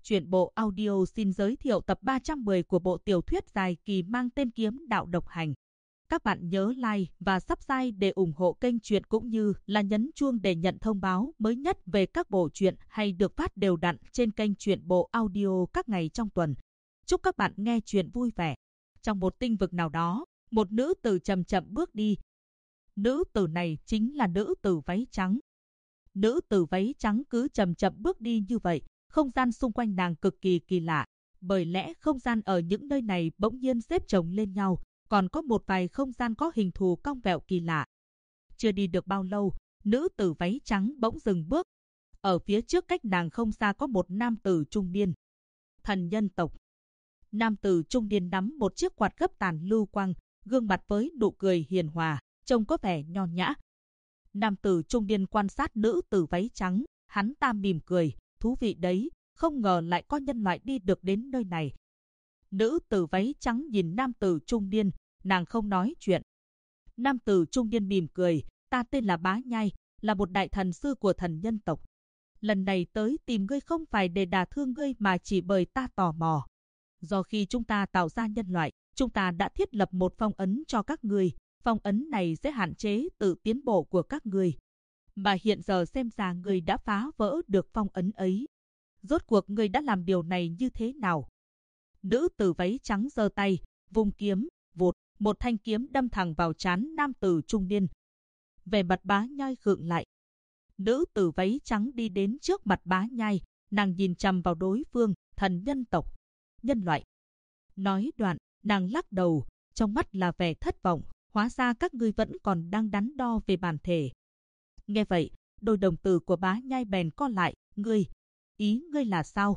Truyện bộ audio xin giới thiệu tập 310 của bộ tiểu thuyết dài kỳ mang tên Kiếm Đạo Độc Hành. Các bạn nhớ like và subscribe để ủng hộ kênh truyện cũng như là nhấn chuông để nhận thông báo mới nhất về các bộ truyện hay được phát đều đặn trên kênh truyện bộ audio các ngày trong tuần. Chúc các bạn nghe truyện vui vẻ. Trong một tinh vực nào đó, một nữ tử chậm chậm bước đi. Nữ tử này chính là nữ tử váy trắng. Nữ tử váy trắng cứ chậm chậm bước đi như vậy. Không gian xung quanh nàng cực kỳ kỳ lạ, bởi lẽ không gian ở những nơi này bỗng nhiên xếp chồng lên nhau, còn có một vài không gian có hình thù cong vẹo kỳ lạ. Chưa đi được bao lâu, nữ tử váy trắng bỗng dừng bước. Ở phía trước cách nàng không xa có một nam tử trung niên. Thần nhân tộc. Nam tử trung niên nắm một chiếc quạt gấp tàn lưu quang, gương mặt với nụ cười hiền hòa, trông có vẻ nho nhã. Nam tử trung niên quan sát nữ tử váy trắng, hắn ta mỉm cười. Thú vị đấy, không ngờ lại có nhân loại đi được đến nơi này. Nữ tử váy trắng nhìn nam tử trung niên, nàng không nói chuyện. Nam tử trung niên mỉm cười, ta tên là Bá Nhai, là một đại thần sư của thần nhân tộc. Lần này tới tìm ngươi không phải để đả thương ngươi mà chỉ bởi ta tò mò. Do khi chúng ta tạo ra nhân loại, chúng ta đã thiết lập một phong ấn cho các ngươi. Phong ấn này sẽ hạn chế sự tiến bộ của các ngươi. Mà hiện giờ xem ra người đã phá vỡ được phong ấn ấy. Rốt cuộc người đã làm điều này như thế nào? Nữ tử váy trắng giơ tay, vung kiếm, vụt, một thanh kiếm đâm thẳng vào trán nam tử trung niên. Về mặt Bá Nhai khựng lại. Nữ tử váy trắng đi đến trước mặt Bá Nhai, nàng nhìn chằm vào đối phương, thần nhân tộc, nhân loại. Nói đoạn, nàng lắc đầu, trong mắt là vẻ thất vọng, hóa ra các ngươi vẫn còn đang đắn đo về bản thể. Nghe vậy, đôi đồng tử của Bá Nhai bèn co lại, ý ngươi là sao?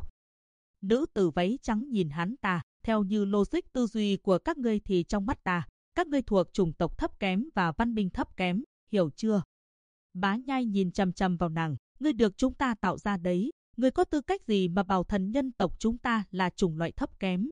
Nữ tử váy trắng nhìn hắn ta, theo như logic tư duy của các ngươi thì trong mắt ta, các ngươi thuộc chủng tộc thấp kém và văn minh thấp kém, hiểu chưa? Bá Nhai nhìn chằm chằm vào nàng, ngươi được chúng ta tạo ra đấy, ngươi có tư cách gì mà bảo thần nhân tộc chúng ta là chủng loại thấp kém?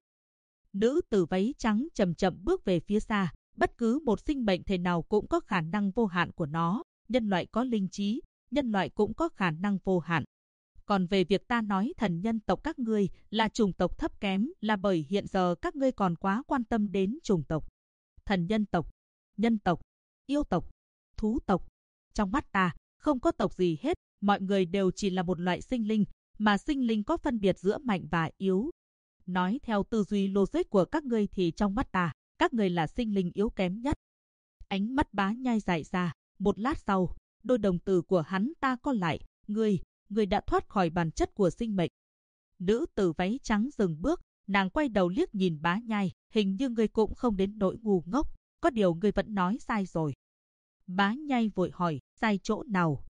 Nữ tử váy trắng chậm chậm bước về phía xa, bất cứ một sinh mệnh thể nào cũng có khả năng vô hạn của nó. Nhân loại có linh trí, nhân loại cũng có khả năng vô hạn. Còn về việc ta nói thần nhân tộc các ngươi là chủng tộc thấp kém là bởi hiện giờ các ngươi còn quá quan tâm đến chủng tộc. Thần nhân tộc, yêu tộc, thú tộc. Trong mắt ta, không có tộc gì hết, mọi người đều chỉ là một loại sinh linh, mà sinh linh có phân biệt giữa mạnh và yếu. Nói theo tư duy logic của các ngươi thì trong mắt ta, các ngươi là sinh linh yếu kém nhất. Ánh mắt Bá Nhai dại ra. Một lát sau, đôi đồng tử của hắn ta co lại, ngươi đã thoát khỏi bản chất của sinh mệnh. Nữ tử váy trắng dừng bước, nàng quay đầu liếc nhìn Bá Nhai, hình như ngươi cũng không đến nỗi ngu ngốc, có điều ngươi vẫn nói sai rồi. Bá Nhai vội hỏi, sai chỗ nào?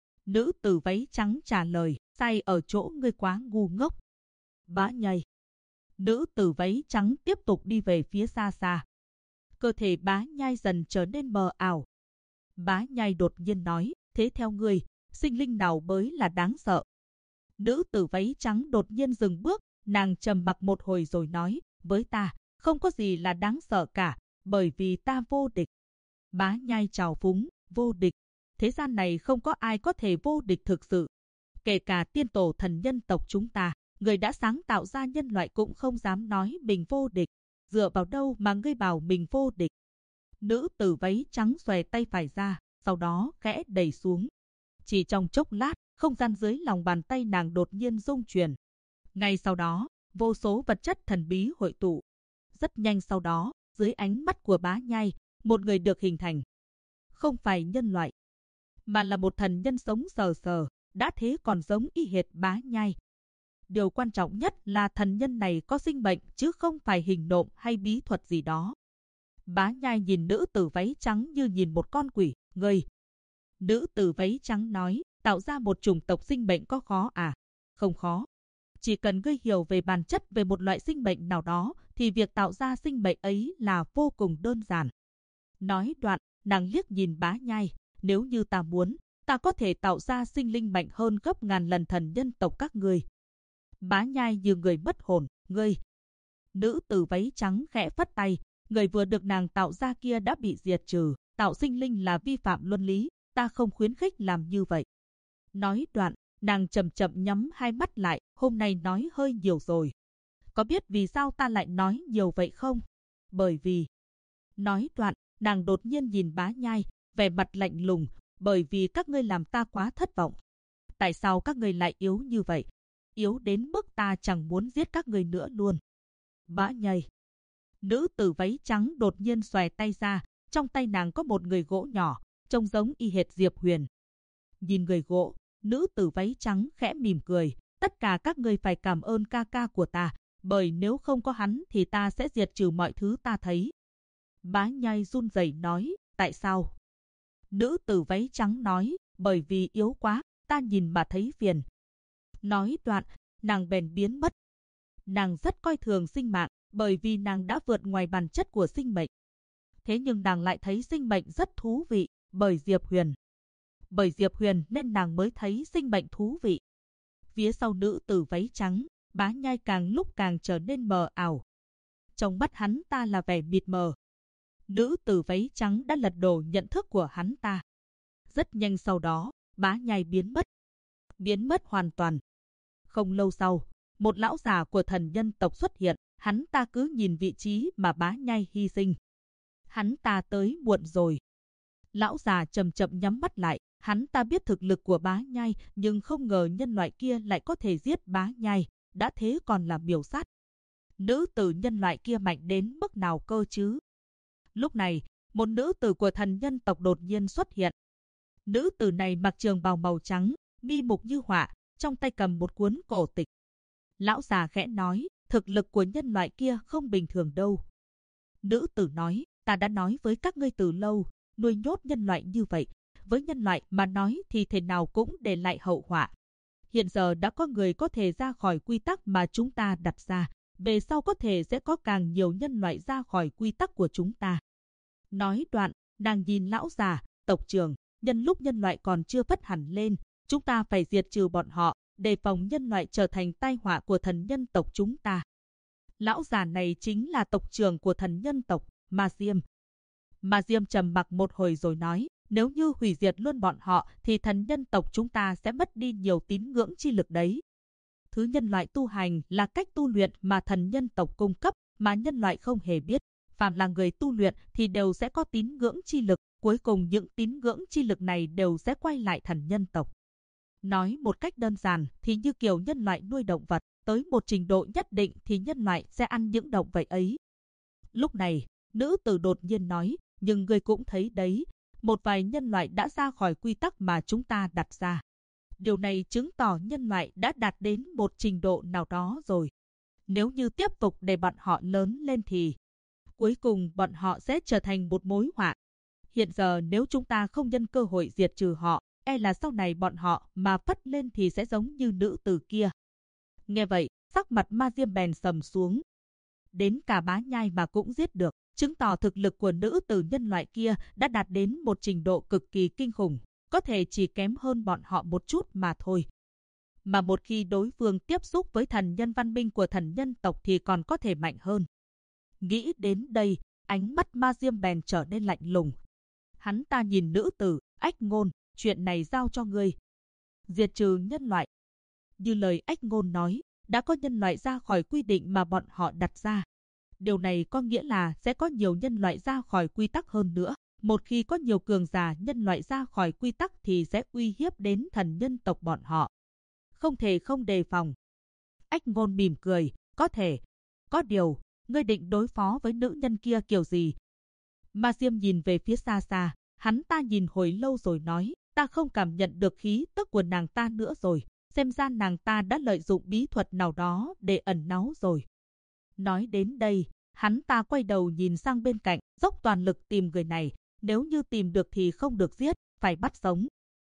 Nữ tử váy trắng trả lời, sai ở chỗ ngươi quá ngu ngốc. Bá Nhai. Nữ tử váy trắng tiếp tục đi về phía xa xa. Cơ thể Bá Nhai dần trở nên mờ ảo. Bá Nhai đột nhiên nói, thế theo ngươi, sinh linh nào mới là đáng sợ? Nữ tử váy trắng đột nhiên dừng bước, nàng trầm mặc một hồi rồi nói, với ta, không có gì là đáng sợ cả, bởi vì ta vô địch. Bá Nhai trào phúng, vô địch. Thế gian này không có ai có thể vô địch thực sự. Kể cả tiên tổ thần nhân tộc chúng ta, người đã sáng tạo ra nhân loại cũng không dám nói mình vô địch. Dựa vào đâu mà ngươi bảo mình vô địch? Nữ tử váy trắng xòe tay phải ra, sau đó khẽ đẩy xuống. Chỉ trong chốc lát, không gian dưới lòng bàn tay nàng đột nhiên rung chuyển. Ngay sau đó, vô số vật chất thần bí hội tụ. Rất nhanh sau đó, dưới ánh mắt của Bá Nhai, một người được hình thành. Không phải nhân loại, mà là một thần nhân sống sờ sờ, đã thế còn giống y hệt Bá Nhai. Điều quan trọng nhất là thần nhân này có sinh mệnh chứ không phải hình nộm hay bí thuật gì đó. Bá Nhai nhìn nữ tử váy trắng như nhìn một con quỷ, ngươi. Nữ tử váy trắng nói, tạo ra một chủng tộc sinh mệnh có khó à? Không khó. Chỉ cần ngươi hiểu về bản chất về một loại sinh mệnh nào đó, thì việc tạo ra sinh mệnh ấy là vô cùng đơn giản. Nói đoạn, nàng liếc nhìn Bá Nhai, nếu như ta muốn, ta có thể tạo ra sinh linh mạnh hơn gấp ngàn lần thần nhân tộc các ngươi. Bá Nhai như người mất hồn, ngươi. Nữ tử váy trắng khẽ phất tay, người vừa được nàng tạo ra kia đã bị diệt trừ, tạo sinh linh là vi phạm luân lý, ta không khuyến khích làm như vậy. Nói đoạn, Nàng chậm chậm nhắm hai mắt lại, hôm nay nói hơi nhiều rồi. Có biết vì sao ta lại nói nhiều vậy không? Bởi vì... Nói đoạn, nàng đột nhiên nhìn Bá Nhai, vẻ mặt lạnh lùng, bởi vì các ngươi làm ta quá thất vọng. Tại sao các ngươi lại yếu như vậy? Yếu đến mức ta chẳng muốn giết các ngươi nữa luôn. Bá Nhai. Nữ tử váy trắng đột nhiên xòe tay ra, trong tay nàng có một người gỗ nhỏ, trông giống y hệt Diệp Huyền. Nhìn người gỗ, nữ tử váy trắng khẽ mỉm cười, tất cả các ngươi phải cảm ơn ca ca của ta, bởi nếu không có hắn thì ta sẽ diệt trừ mọi thứ ta thấy. Bá Nhai run rẩy nói, tại sao? Nữ tử váy trắng nói, bởi vì yếu quá, ta nhìn mà thấy phiền. Nói đoạn, nàng bèn biến mất. Nàng rất coi thường sinh mạng, bởi vì nàng đã vượt ngoài bản chất của sinh mệnh. Thế nhưng nàng lại thấy sinh mệnh rất thú vị, bởi Diệp Huyền. Bởi Diệp Huyền nên nàng mới thấy sinh mệnh thú vị. Phía sau nữ tử váy trắng, Bá Nhai càng lúc càng trở nên mờ ảo. Trong mắt hắn ta là vẻ mịt mờ. Nữ tử váy trắng đã lật đổ nhận thức của hắn ta. Rất nhanh sau đó, Bá Nhai biến mất. Biến mất hoàn toàn. Không lâu sau, một lão già của thần nhân tộc xuất hiện, hắn ta cứ nhìn vị trí mà Bá Nhai hy sinh. Hắn ta tới muộn rồi. Lão già chậm chậm nhắm mắt lại, hắn ta biết thực lực của Bá Nhai, nhưng không ngờ nhân loại kia lại có thể giết Bá Nhai, đã thế còn là miểu sát. Nữ tử nhân loại kia mạnh đến mức nào cơ chứ? Lúc này, một nữ tử của thần nhân tộc đột nhiên xuất hiện. Nữ tử này mặc trường bào màu trắng, mi mục như họa, trong tay cầm một cuốn cổ tịch. Lão già khẽ nói, thực lực của nhân loại kia không bình thường đâu. Nữ tử nói, ta đã nói với các ngươi từ lâu, nuôi nhốt nhân loại như vậy, với nhân loại mà nói thì thế nào cũng để lại hậu họa. Hiện giờ đã có người có thể ra khỏi quy tắc mà chúng ta đặt ra, về sau có thể sẽ có càng nhiều nhân loại ra khỏi quy tắc của chúng ta. Nói đoạn, nàng nhìn lão già, tộc trưởng, nhân lúc nhân loại còn chưa phất hẳn lên, chúng ta phải diệt trừ bọn họ, đề phòng nhân loại trở thành tai họa của thần nhân tộc chúng ta. Lão già này chính là tộc trưởng của thần nhân tộc, Ma Diêm. Ma Diêm trầm mặc một hồi rồi nói, nếu như hủy diệt luôn bọn họ thì thần nhân tộc chúng ta sẽ mất đi nhiều tín ngưỡng chi lực đấy. Thứ nhân loại tu hành là cách tu luyện mà thần nhân tộc cung cấp mà nhân loại không hề biết. Phàm là người tu luyện thì đều sẽ có tín ngưỡng chi lực, cuối cùng những tín ngưỡng chi lực này đều sẽ quay lại thần nhân tộc. Nói một cách đơn giản thì như kiểu nhân loại nuôi động vật, tới một trình độ nhất định thì nhân loại sẽ ăn những động vật ấy. Lúc này, nữ tử đột nhiên nói, nhưng người cũng thấy đấy, một vài nhân loại đã ra khỏi quy tắc mà chúng ta đặt ra. Điều này chứng tỏ nhân loại đã đạt đến một trình độ nào đó rồi. Nếu như tiếp tục để bọn họ lớn lên thì cuối cùng bọn họ sẽ trở thành một mối họa. Hiện giờ nếu chúng ta không nhân cơ hội diệt trừ họ, e là sau này bọn họ mà phất lên thì sẽ giống như nữ tử kia. Nghe vậy, sắc mặt Ma Diêm bèn sầm xuống. Đến cả Bá Nhai mà cũng giết được, chứng tỏ thực lực của nữ tử nhân loại kia đã đạt đến một trình độ cực kỳ kinh khủng, có thể chỉ kém hơn bọn họ một chút mà thôi. Mà một khi đối phương tiếp xúc với thần nhân văn minh của thần nhân tộc thì còn có thể mạnh hơn. Nghĩ đến đây, ánh mắt Ma Diêm bèn trở nên lạnh lùng. Hắn ta nhìn nữ tử, Ách Ngôn, chuyện này giao cho ngươi. Diệt trừ nhân loại. Như lời Ách Ngôn nói, đã có nhân loại ra khỏi quy định mà bọn họ đặt ra. Điều này có nghĩa là sẽ có nhiều nhân loại ra khỏi quy tắc hơn nữa. Một khi có nhiều cường giả nhân loại ra khỏi quy tắc thì sẽ uy hiếp đến thần nhân tộc bọn họ. Không thể không đề phòng. Ách Ngôn mỉm cười, có thể. Có điều, ngươi định đối phó với nữ nhân kia kiểu gì? Ma Diêm nhìn về phía xa xa, hắn ta nhìn hồi lâu rồi nói, ta không cảm nhận được khí tức của nàng ta nữa rồi, xem ra nàng ta đã lợi dụng bí thuật nào đó để ẩn náu rồi. Nói đến đây, hắn ta quay đầu nhìn sang bên cạnh, dốc toàn lực tìm người này, nếu như tìm được thì không được giết, phải bắt sống.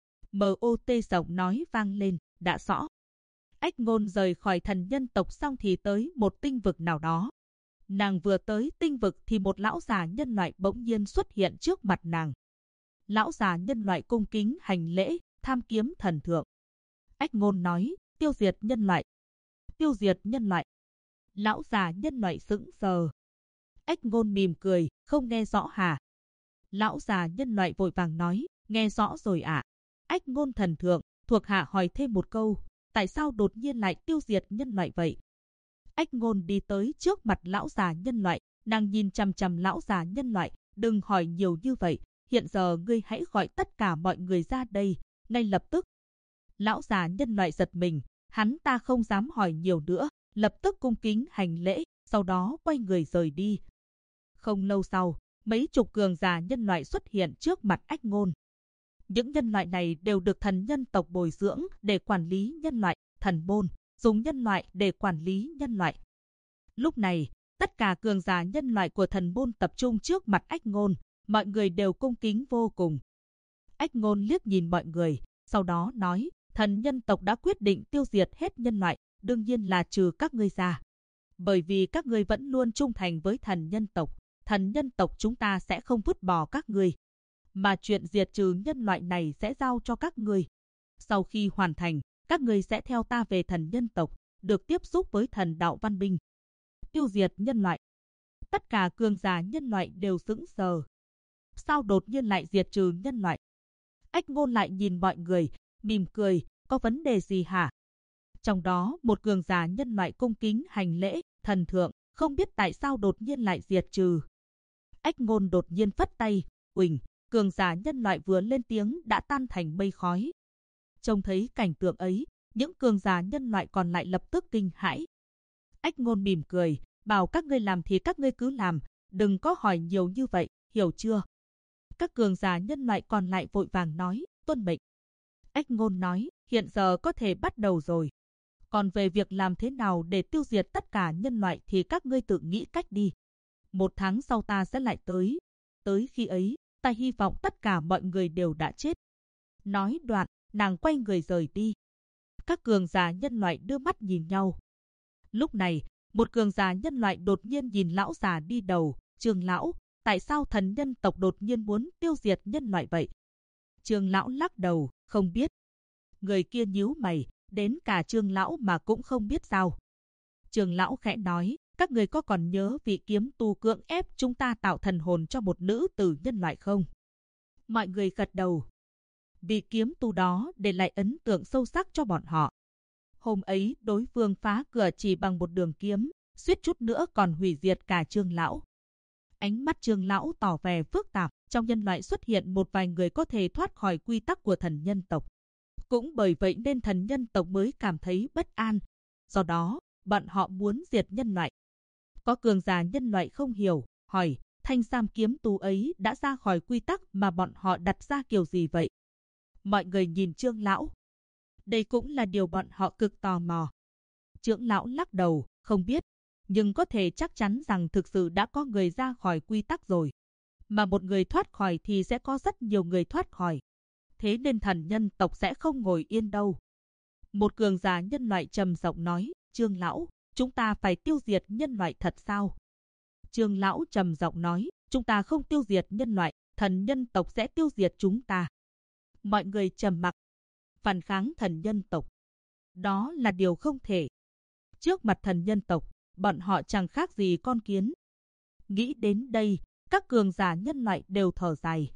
MOT giọng nói vang lên, đã rõ. Ách Ngôn rời khỏi thần nhân tộc xong thì tới một tinh vực nào đó. Nàng vừa tới tinh vực thì một lão già nhân loại bỗng nhiên xuất hiện trước mặt nàng. Lão già nhân loại cung kính hành lễ, tham kiếm thần thượng. Ách Ngôn nói, tiêu diệt nhân loại. Tiêu diệt nhân loại. Lão già nhân loại sững sờ. Ách Ngôn mỉm cười, không nghe rõ hả? Lão già nhân loại vội vàng nói, nghe rõ rồi ạ. Ách Ngôn thần thượng, Thuộc hạ hỏi thêm một câu, tại sao đột nhiên lại tiêu diệt nhân loại vậy? Ách Ngôn đi tới trước mặt lão già nhân loại, nàng nhìn chằm chằm lão già nhân loại, đừng hỏi nhiều như vậy, hiện giờ ngươi hãy gọi tất cả mọi người ra đây, ngay lập tức. Lão già nhân loại giật mình, hắn ta không dám hỏi nhiều nữa, lập tức cung kính hành lễ, sau đó quay người rời đi. Không lâu sau, mấy chục cường giả nhân loại xuất hiện trước mặt Ách Ngôn. Những nhân loại này đều được thần nhân tộc bồi dưỡng để quản lý nhân loại, thần môn dùng nhân loại để quản lý nhân loại. Lúc này, tất cả cường giả nhân loại của thần môn tập trung trước mặt Ách Ngôn, mọi người đều cung kính vô cùng. Ách Ngôn liếc nhìn mọi người, sau đó nói, thần nhân tộc đã quyết định tiêu diệt hết nhân loại, đương nhiên là trừ các ngươi ra. Bởi vì các ngươi vẫn luôn trung thành với thần nhân tộc chúng ta sẽ không vứt bỏ các ngươi. Mà chuyện diệt trừ nhân loại này sẽ giao cho các ngươi. Sau khi hoàn thành, các ngươi sẽ theo ta về thần nhân tộc, được tiếp xúc với thần đạo văn minh. Tiêu diệt nhân loại. Tất cả cường giả nhân loại đều sững sờ. Sao đột nhiên lại diệt trừ nhân loại? Ách Ngôn lại nhìn mọi người, mỉm cười, có vấn đề gì hả? Trong đó, một cường giả nhân loại cung kính hành lễ, thần thượng, không biết tại sao đột nhiên lại diệt trừ. Ách Ngôn đột nhiên phất tay, uỳnh, cường giả nhân loại vừa lên tiếng đã tan thành mây khói. Trông thấy cảnh tượng ấy, những cường giả nhân loại còn lại lập tức kinh hãi. Ách Ngôn mỉm cười, bảo các ngươi làm thì các ngươi cứ làm, đừng có hỏi nhiều như vậy, hiểu chưa? Các cường giả nhân loại còn lại vội vàng nói, tuân mệnh. Ách Ngôn nói, hiện giờ có thể bắt đầu rồi. Còn về việc làm thế nào để tiêu diệt tất cả nhân loại thì các ngươi tự nghĩ cách đi. 1 tháng sau ta sẽ lại tới. Tới khi ấy, ta hy vọng tất cả mọi người đều đã chết. Nói đoạn, nàng quay người rời đi. Các cường giả nhân loại đưa mắt nhìn nhau. Lúc này, một cường giả nhân loại đột nhiên nhìn lão già đi đầu, Trương lão, tại sao thần nhân tộc đột nhiên muốn tiêu diệt nhân loại vậy? Trương lão lắc đầu, không biết. Người kia nhíu mày, đến cả Trương lão mà cũng không biết sao. Trương lão khẽ nói, các người có còn nhớ vị kiếm tu cưỡng ép chúng ta tạo thần hồn cho một nữ tử nhân loại không? Mọi người gật đầu. Vị kiếm tu đó để lại ấn tượng sâu sắc cho bọn họ. Hôm ấy đối phương phá cửa chỉ bằng một đường kiếm, suýt chút nữa còn hủy diệt cả Trương lão. Ánh mắt Trương lão tỏ vẻ phức tạp, trong nhân loại xuất hiện một vài người có thể thoát khỏi quy tắc của thần nhân tộc. Cũng bởi vậy nên thần nhân tộc mới cảm thấy bất an. Do đó, bọn họ muốn diệt nhân loại. Có cường giả nhân loại không hiểu, hỏi, thanh sam kiếm tu ấy đã ra khỏi quy tắc mà bọn họ đặt ra kiểu gì vậy? Mọi người nhìn Trương lão. Đây cũng là điều bọn họ cực tò mò. Trương lão lắc đầu, không biết, nhưng có thể chắc chắn rằng thực sự đã có người ra khỏi quy tắc rồi. Mà một người thoát khỏi thì sẽ có rất nhiều người thoát khỏi. Thế nên thần nhân tộc sẽ không ngồi yên đâu. Một cường giả nhân loại trầm giọng nói, Trương lão, chúng ta phải tiêu diệt nhân loại thật sao? Trương lão trầm giọng nói, chúng ta không tiêu diệt nhân loại, thần nhân tộc sẽ tiêu diệt chúng ta. Mọi người trầm mặc. Phản kháng thần nhân tộc. Đó là điều không thể. Trước mặt thần nhân tộc, bọn họ chẳng khác gì con kiến. Nghĩ đến đây, các cường giả nhân loại đều thở dài.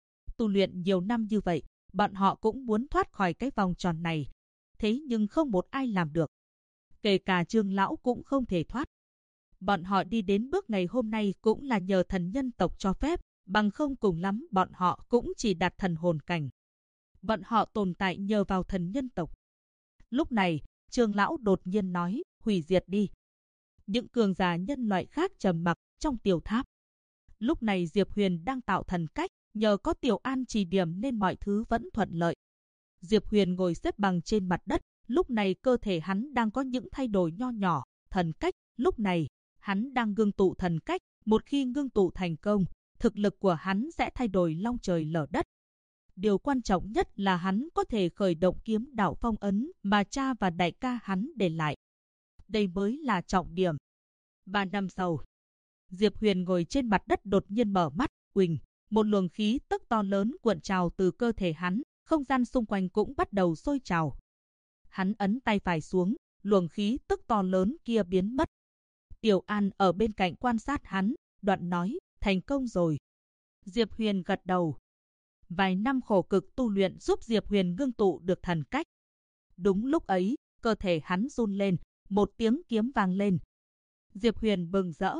Tu luyện nhiều năm như vậy, bọn họ cũng muốn thoát khỏi cái vòng tròn này. Thế nhưng không một ai làm được. Kể cả Trương lão cũng không thể thoát. Bọn họ đi đến bước ngày hôm nay cũng là nhờ thần nhân tộc cho phép, bằng không cùng lắm bọn họ cũng chỉ đạt thần hồn cảnh. Bọn họ tồn tại nhờ vào thần nhân tộc. Lúc này, Trương lão đột nhiên nói, hủy diệt đi. Những cường giả nhân loại khác trầm mặc trong tiểu tháp. Lúc này Diệp Huyền đang tạo thần cách, nhờ có Tiểu An chỉ điểm nên mọi thứ vẫn thuận lợi. Diệp Huyền ngồi xếp bằng trên mặt đất, lúc này cơ thể hắn đang có những thay đổi nho nhỏ, thần cách, lúc này, hắn đang ngưng tụ thần cách, một khi ngưng tụ thành công, thực lực của hắn sẽ thay đổi long trời lở đất. Điều quan trọng nhất là hắn có thể khởi động kiếm đạo phong ấn mà cha và đại ca hắn để lại. Đây mới là trọng điểm. 3 năm sau, Diệp Huyền ngồi trên mặt đất đột nhiên mở mắt, uỳnh, một luồng khí tức to lớn cuộn trào từ cơ thể hắn, không gian xung quanh cũng bắt đầu sôi trào. Hắn ấn tay phải xuống, luồng khí tức to lớn kia biến mất. Tiểu An ở bên cạnh quan sát hắn, đoạn nói, thành công rồi. Diệp Huyền gật đầu. Vài năm khổ cực tu luyện giúp Diệp Huyền ngưng tụ được thần cách. Đúng lúc ấy, cơ thể hắn run lên, một tiếng kiếm vang lên. Diệp Huyền mừng rỡ.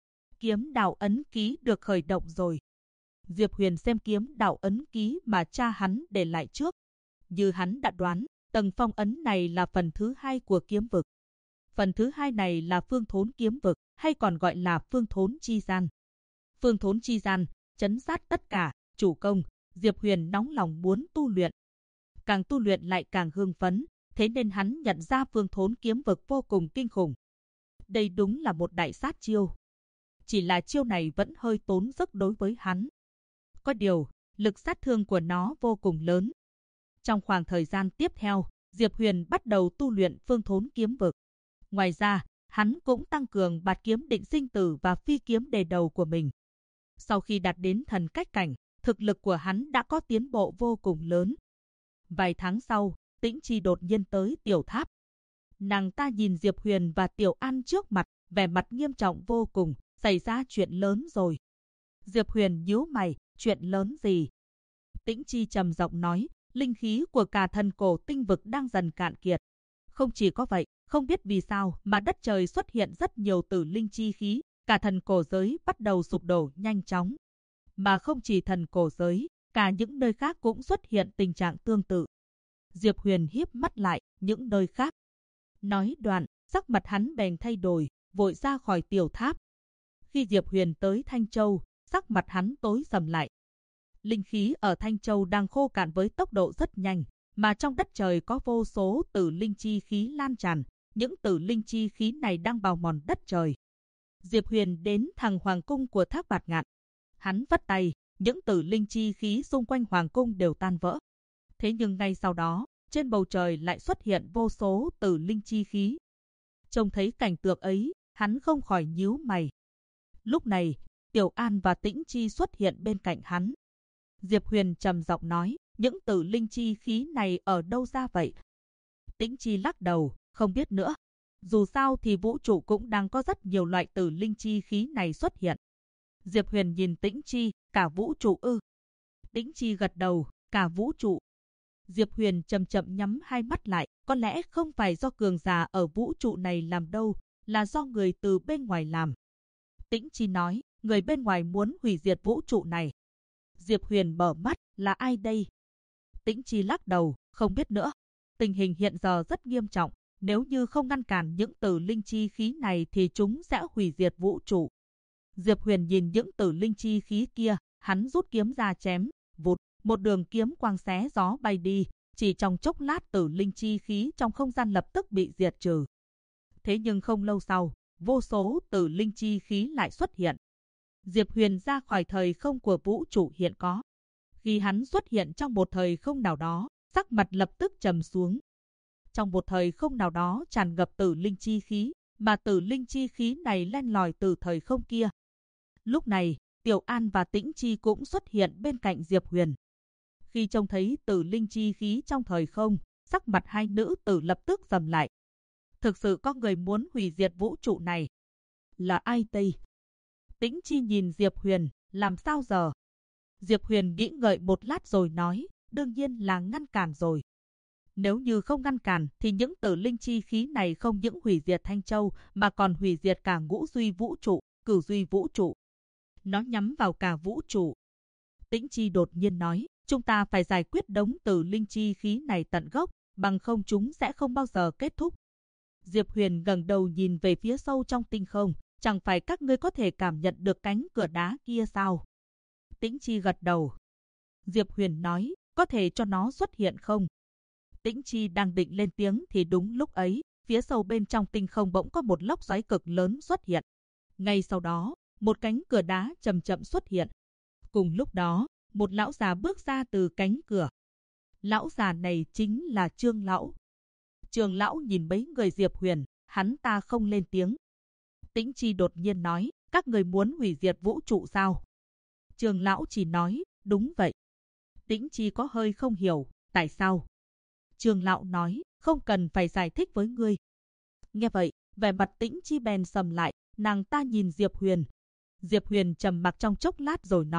Kiếm đạo ấn ký được khởi động rồi. Diệp Huyền xem kiếm đạo ấn ký mà cha hắn để lại trước. Như hắn đã đoán, tầng phong ấn này là phần thứ 2 của kiếm vực. Phần thứ 2 này là phương thốn kiếm vực, hay còn gọi là phương thốn chi gian. Phương thốn chi gian, trấn sát tất cả, chủ công. Diệp Huyền nóng lòng muốn tu luyện. Càng tu luyện lại càng hưng phấn, thế nên hắn nhận ra phương thốn kiếm vực vô cùng kinh khủng. Đây đúng là một đại sát chiêu. Chỉ là chiêu này vẫn hơi tốn sức đối với hắn. Có điều, lực sát thương của nó vô cùng lớn. Trong khoảng thời gian tiếp theo, Diệp Huyền bắt đầu tu luyện phương thốn kiếm vực. Ngoài ra, hắn cũng tăng cường bạt kiếm định sinh tử và phi kiếm đề đầu của mình. Sau khi đạt đến thần cách cảnh, thực lực của hắn đã có tiến bộ vô cùng lớn. Vài tháng sau, Tĩnh Chi đột nhiên tới tiểu tháp. Nàng ta nhìn Diệp Huyền và Tiểu An trước mặt, vẻ mặt nghiêm trọng vô cùng, xảy ra chuyện lớn rồi. Diệp Huyền nhíu mày, chuyện lớn gì? Tĩnh Chi trầm giọng nói, linh khí của cả thần cổ tinh vực đang dần cạn kiệt. Không chỉ có vậy, không biết vì sao mà đất trời xuất hiện rất nhiều tử linh chi khí, cả thần cổ giới bắt đầu sụp đổ nhanh chóng. Mà không chỉ thần cổ giới, cả những nơi khác cũng xuất hiện tình trạng tương tự. Diệp Huyền híp mắt lại, những nơi khác. Nói đoạn, sắc mặt hắn bèn thay đổi, vội ra khỏi tiểu tháp. Khi Diệp Huyền tới Thanh Châu, sắc mặt hắn tối sầm lại. Linh khí ở Thanh Châu đang khô cạn với tốc độ rất nhanh, mà trong đất trời có vô số tử linh chi khí lan tràn. Những tử linh chi khí này đang bào mòn đất trời. Diệp Huyền đến thẳng hoàng cung của Thác Bạt Ngạn. Hắn vất tay, những tử linh chi khí xung quanh hoàng cung đều tan vỡ. Thế nhưng ngay sau đó, trên bầu trời lại xuất hiện vô số tử linh chi khí. Trông thấy cảnh tượng ấy, hắn không khỏi nhíu mày. Lúc này, Tiểu An và Tĩnh Chi xuất hiện bên cạnh hắn. Diệp Huyền trầm giọng nói, những tử linh chi khí này ở đâu ra vậy? Tĩnh Chi lắc đầu, không biết nữa. Dù sao thì vũ trụ cũng đang có rất nhiều loại tử linh chi khí này xuất hiện. Diệp Huyền nhìn Tĩnh Chi, cả vũ trụ ư? Tĩnh Chi gật đầu, cả vũ trụ. Diệp Huyền chậm chậm nhắm hai mắt lại, có lẽ không phải do cường giả ở vũ trụ này làm đâu, là do người từ bên ngoài làm. Tĩnh Chi nói, người bên ngoài muốn hủy diệt vũ trụ này. Diệp Huyền mở mắt, là ai đây? Tĩnh Chi lắc đầu, không biết nữa. Tình hình hiện giờ rất nghiêm trọng, nếu như không ngăn cản những tử linh chi khí này thì chúng sẽ hủy diệt vũ trụ. Diệp Huyền nhìn những tử linh chi khí kia, hắn rút kiếm ra chém, vụt, một đường kiếm quang xé gió bay đi, chỉ trong chốc lát tử linh chi khí trong không gian lập tức bị diệt trừ. Thế nhưng không lâu sau, vô số tử linh chi khí lại xuất hiện. Diệp Huyền ra khỏi thời không của vũ trụ hiện có. Khi hắn xuất hiện trong một thời không nào đó, sắc mặt lập tức trầm xuống. Trong một thời không nào đó tràn ngập tử linh chi khí, mà tử linh chi khí này len lỏi từ thời không kia. Lúc này, Tiểu An và Tĩnh Chi cũng xuất hiện bên cạnh Diệp Huyền. Khi trông thấy tử linh chi khí trong thời không, sắc mặt hai nữ tử lập tức sầm lại. Thực sự có người muốn hủy diệt vũ trụ này. Là ai đây? Tĩnh Chi nhìn Diệp Huyền, làm sao giờ? Diệp Huyền nghĩ ngợi một lát rồi nói, đương nhiên là ngăn cản rồi. Nếu như không ngăn cản thì những tử linh chi khí này không những hủy diệt Thanh Châu mà còn hủy diệt cả ngũ duy vũ trụ, cửu duy vũ trụ. Nó nhắm vào cả vũ trụ. Tĩnh Chi đột nhiên nói, chúng ta phải giải quyết đống tử linh chi khí này tận gốc, bằng không chúng sẽ không bao giờ kết thúc. Diệp Huyền ngẩng đầu nhìn về phía sâu trong tinh không, chẳng phải các ngươi có thể cảm nhận được cánh cửa đá kia sao? Tĩnh Chi gật đầu. Diệp Huyền nói, có thể cho nó xuất hiện không? Tĩnh Chi đang định lên tiếng thì đúng lúc ấy, phía sâu bên trong tinh không bỗng có một lốc xoáy cực lớn xuất hiện. Ngay sau đó, một cánh cửa đá chậm chậm xuất hiện. Cùng lúc đó, một lão già bước ra từ cánh cửa. Lão già này chính là Trương Lão. Trương Lão nhìn mấy người Diệp Huyền, hắn ta không lên tiếng. Tĩnh Chi đột nhiên nói, các người muốn hủy diệt vũ trụ sao? Trương Lão chỉ nói, đúng vậy. Tĩnh Chi có hơi không hiểu, tại sao? Trương Lão nói, không cần phải giải thích với ngươi. Nghe vậy, vẻ mặt Tĩnh Chi bèn sầm lại, nàng ta nhìn Diệp Huyền. Diệp Huyền trầm mặc trong chốc lát rồi nói,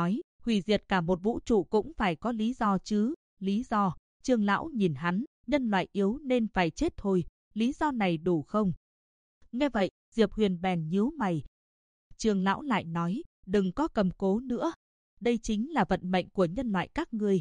Hủy diệt cả một vũ trụ cũng phải có lý do chứ. Lý do? Trương lão nhìn hắn, nhân loại yếu nên phải chết thôi, lý do này đủ không? Nghe vậy, Diệp Huyền bèn nhíu mày. Trương lão lại nói, đừng có cầm cố nữa, đây chính là vận mệnh của nhân loại các ngươi.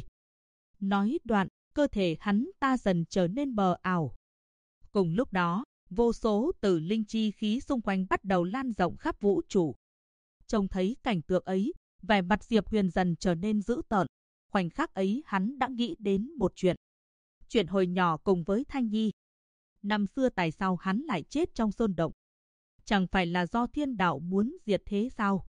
Nói đoạn, cơ thể hắn ta dần trở nên mờ ảo. Cùng lúc đó, vô số tử linh chi khí xung quanh bắt đầu lan rộng khắp vũ trụ. Trông thấy cảnh tượng ấy, vẻ mặt Diệp Huyền dần trở nên dữ tợn. Khoảnh khắc ấy hắn đã nghĩ đến một chuyện. Chuyện hồi nhỏ cùng với Thanh Nhi. Năm xưa tại sao hắn lại chết trong sơn động? Chẳng phải là do thiên đạo muốn diệt thế sao?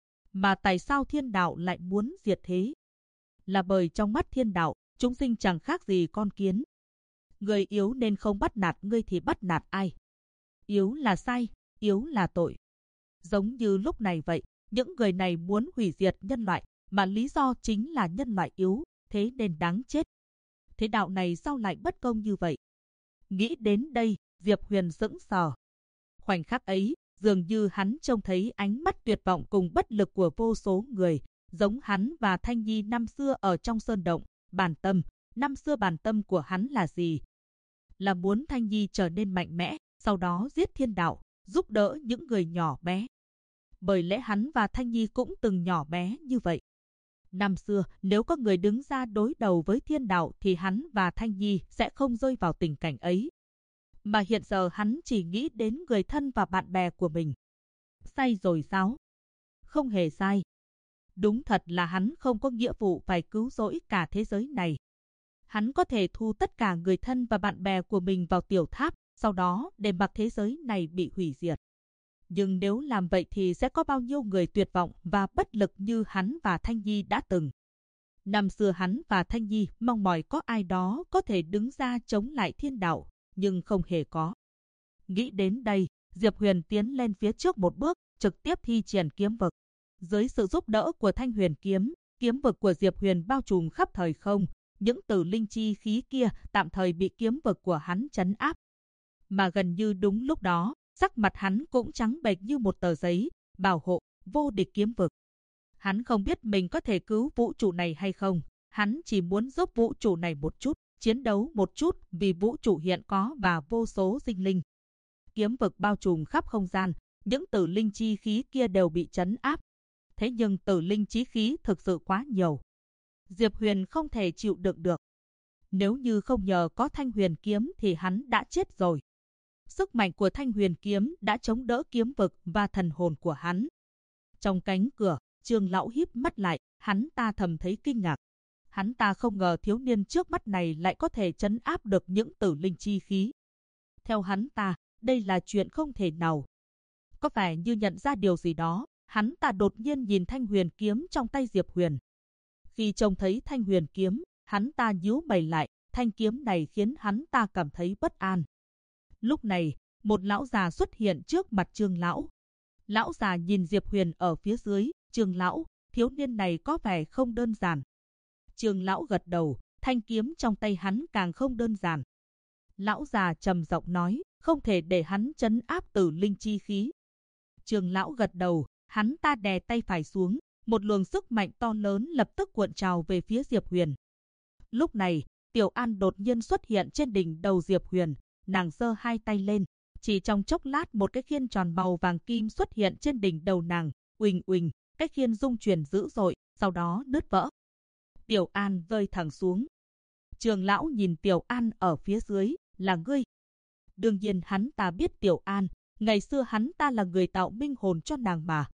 Mà tại sao thiên đạo lại muốn diệt thế? Là bởi trong mắt thiên đạo, chúng sinh chẳng khác gì con kiến. Người yếu nên không bắt nạt ngươi thì bắt nạt ai? Yếu là sai, yếu là tội. Giống như lúc này vậy, những người này muốn hủy diệt nhân loại, mà lý do chính là nhân loại yếu, thế nên đáng chết. Thế đạo này sao lại bất công như vậy? Nghĩ đến đây, Diệp Huyền sững sờ. Khoảnh khắc ấy, dường như hắn trông thấy ánh mắt tuyệt vọng cùng bất lực của vô số người, giống hắn và Thanh Nhi năm xưa ở trong sơn động. Bản tâm, năm xưa bản tâm của hắn là gì? Là muốn Thanh Nhi trở nên mạnh mẽ, sau đó giết thiên đạo, giúp đỡ những người nhỏ bé. Bởi lẽ hắn và Thanh Nhi cũng từng nhỏ bé như vậy. Năm xưa, nếu có người đứng ra đối đầu với thiên đạo thì hắn và Thanh Nhi sẽ không rơi vào tình cảnh ấy. Mà hiện giờ hắn chỉ nghĩ đến người thân và bạn bè của mình. Sai rồi sao? Không hề sai. Đúng thật là hắn không có nghĩa vụ phải cứu rỗi cả thế giới này. Hắn có thể thu tất cả người thân và bạn bè của mình vào tiểu tháp, sau đó để mặc thế giới này bị hủy diệt. Nhưng nếu làm vậy thì sẽ có bao nhiêu người tuyệt vọng và bất lực như hắn và Thanh Nhi đã từng. Năm xưa hắn và Thanh Nhi mong mỏi có ai đó có thể đứng ra chống lại thiên đạo, nhưng không hề có. Nghĩ đến đây, Diệp Huyền tiến lên phía trước một bước, trực tiếp thi triển kiếm vực. Dưới sự giúp đỡ của Thanh Huyền kiếm, kiếm vực của Diệp Huyền bao trùm khắp thời không, những tử linh chi khí kia tạm thời bị kiếm vực của hắn trấn áp. Mà gần như đúng lúc đó, sắc mặt hắn cũng trắng bệch như một tờ giấy, bảo hộ, vô địch kiếm vực. Hắn không biết mình có thể cứu vũ trụ này hay không, hắn chỉ muốn giúp vũ trụ này một chút, chiến đấu một chút vì vũ trụ hiện có và vô số sinh linh. Kiếm vực bao trùm khắp không gian, những tử linh chi khí kia đều bị trấn áp. Thế nhưng tử linh chi khí thực sự quá nhiều. Diệp Huyền không thể chịu đựng được. Nếu như không nhờ có Thanh Huyền kiếm thì hắn đã chết rồi. Sức mạnh của Thanh Huyền kiếm đã chống đỡ kiếm vực và thần hồn của hắn. Trong cánh cửa, Trương lão híp mắt lại, hắn ta thầm thấy kinh ngạc. Hắn ta không ngờ thiếu niên trước mắt này lại có thể trấn áp được những tử linh chi khí. Theo hắn ta, đây là chuyện không thể nào. Có vẻ như nhận ra điều gì đó, hắn ta đột nhiên nhìn Thanh Huyền kiếm trong tay Diệp Huyền. Khi trông thấy Thanh Huyền kiếm, hắn ta nhíu mày lại, thanh kiếm này khiến hắn ta cảm thấy bất an. Lúc này, một lão già xuất hiện trước mặt Trương lão. Lão già nhìn Diệp Huyền ở phía dưới, Trương lão, thiếu niên này có vẻ không đơn giản. Trương lão gật đầu, thanh kiếm trong tay hắn càng không đơn giản. Lão già trầm giọng nói, không thể để hắn trấn áp tử linh chi khí. Trương lão gật đầu, hắn ta đè tay phải xuống, một luồng sức mạnh to lớn lập tức cuộn trào về phía Diệp Huyền. Lúc này, Tiểu An đột nhiên xuất hiện trên đỉnh đầu Diệp Huyền, nàng giơ hai tay lên, chỉ trong chốc lát một cái khiên tròn màu vàng kim xuất hiện trên đỉnh đầu nàng, uỳnh uỳnh, cái khiên rung chuyển dữ dội, sau đó nứt vỡ. Tiểu An rơi thẳng xuống. Trường lão nhìn Tiểu An ở phía dưới, là ngươi. Đương nhiên hắn ta biết Tiểu An, ngày xưa hắn ta là người tạo minh hồn cho nàng mà.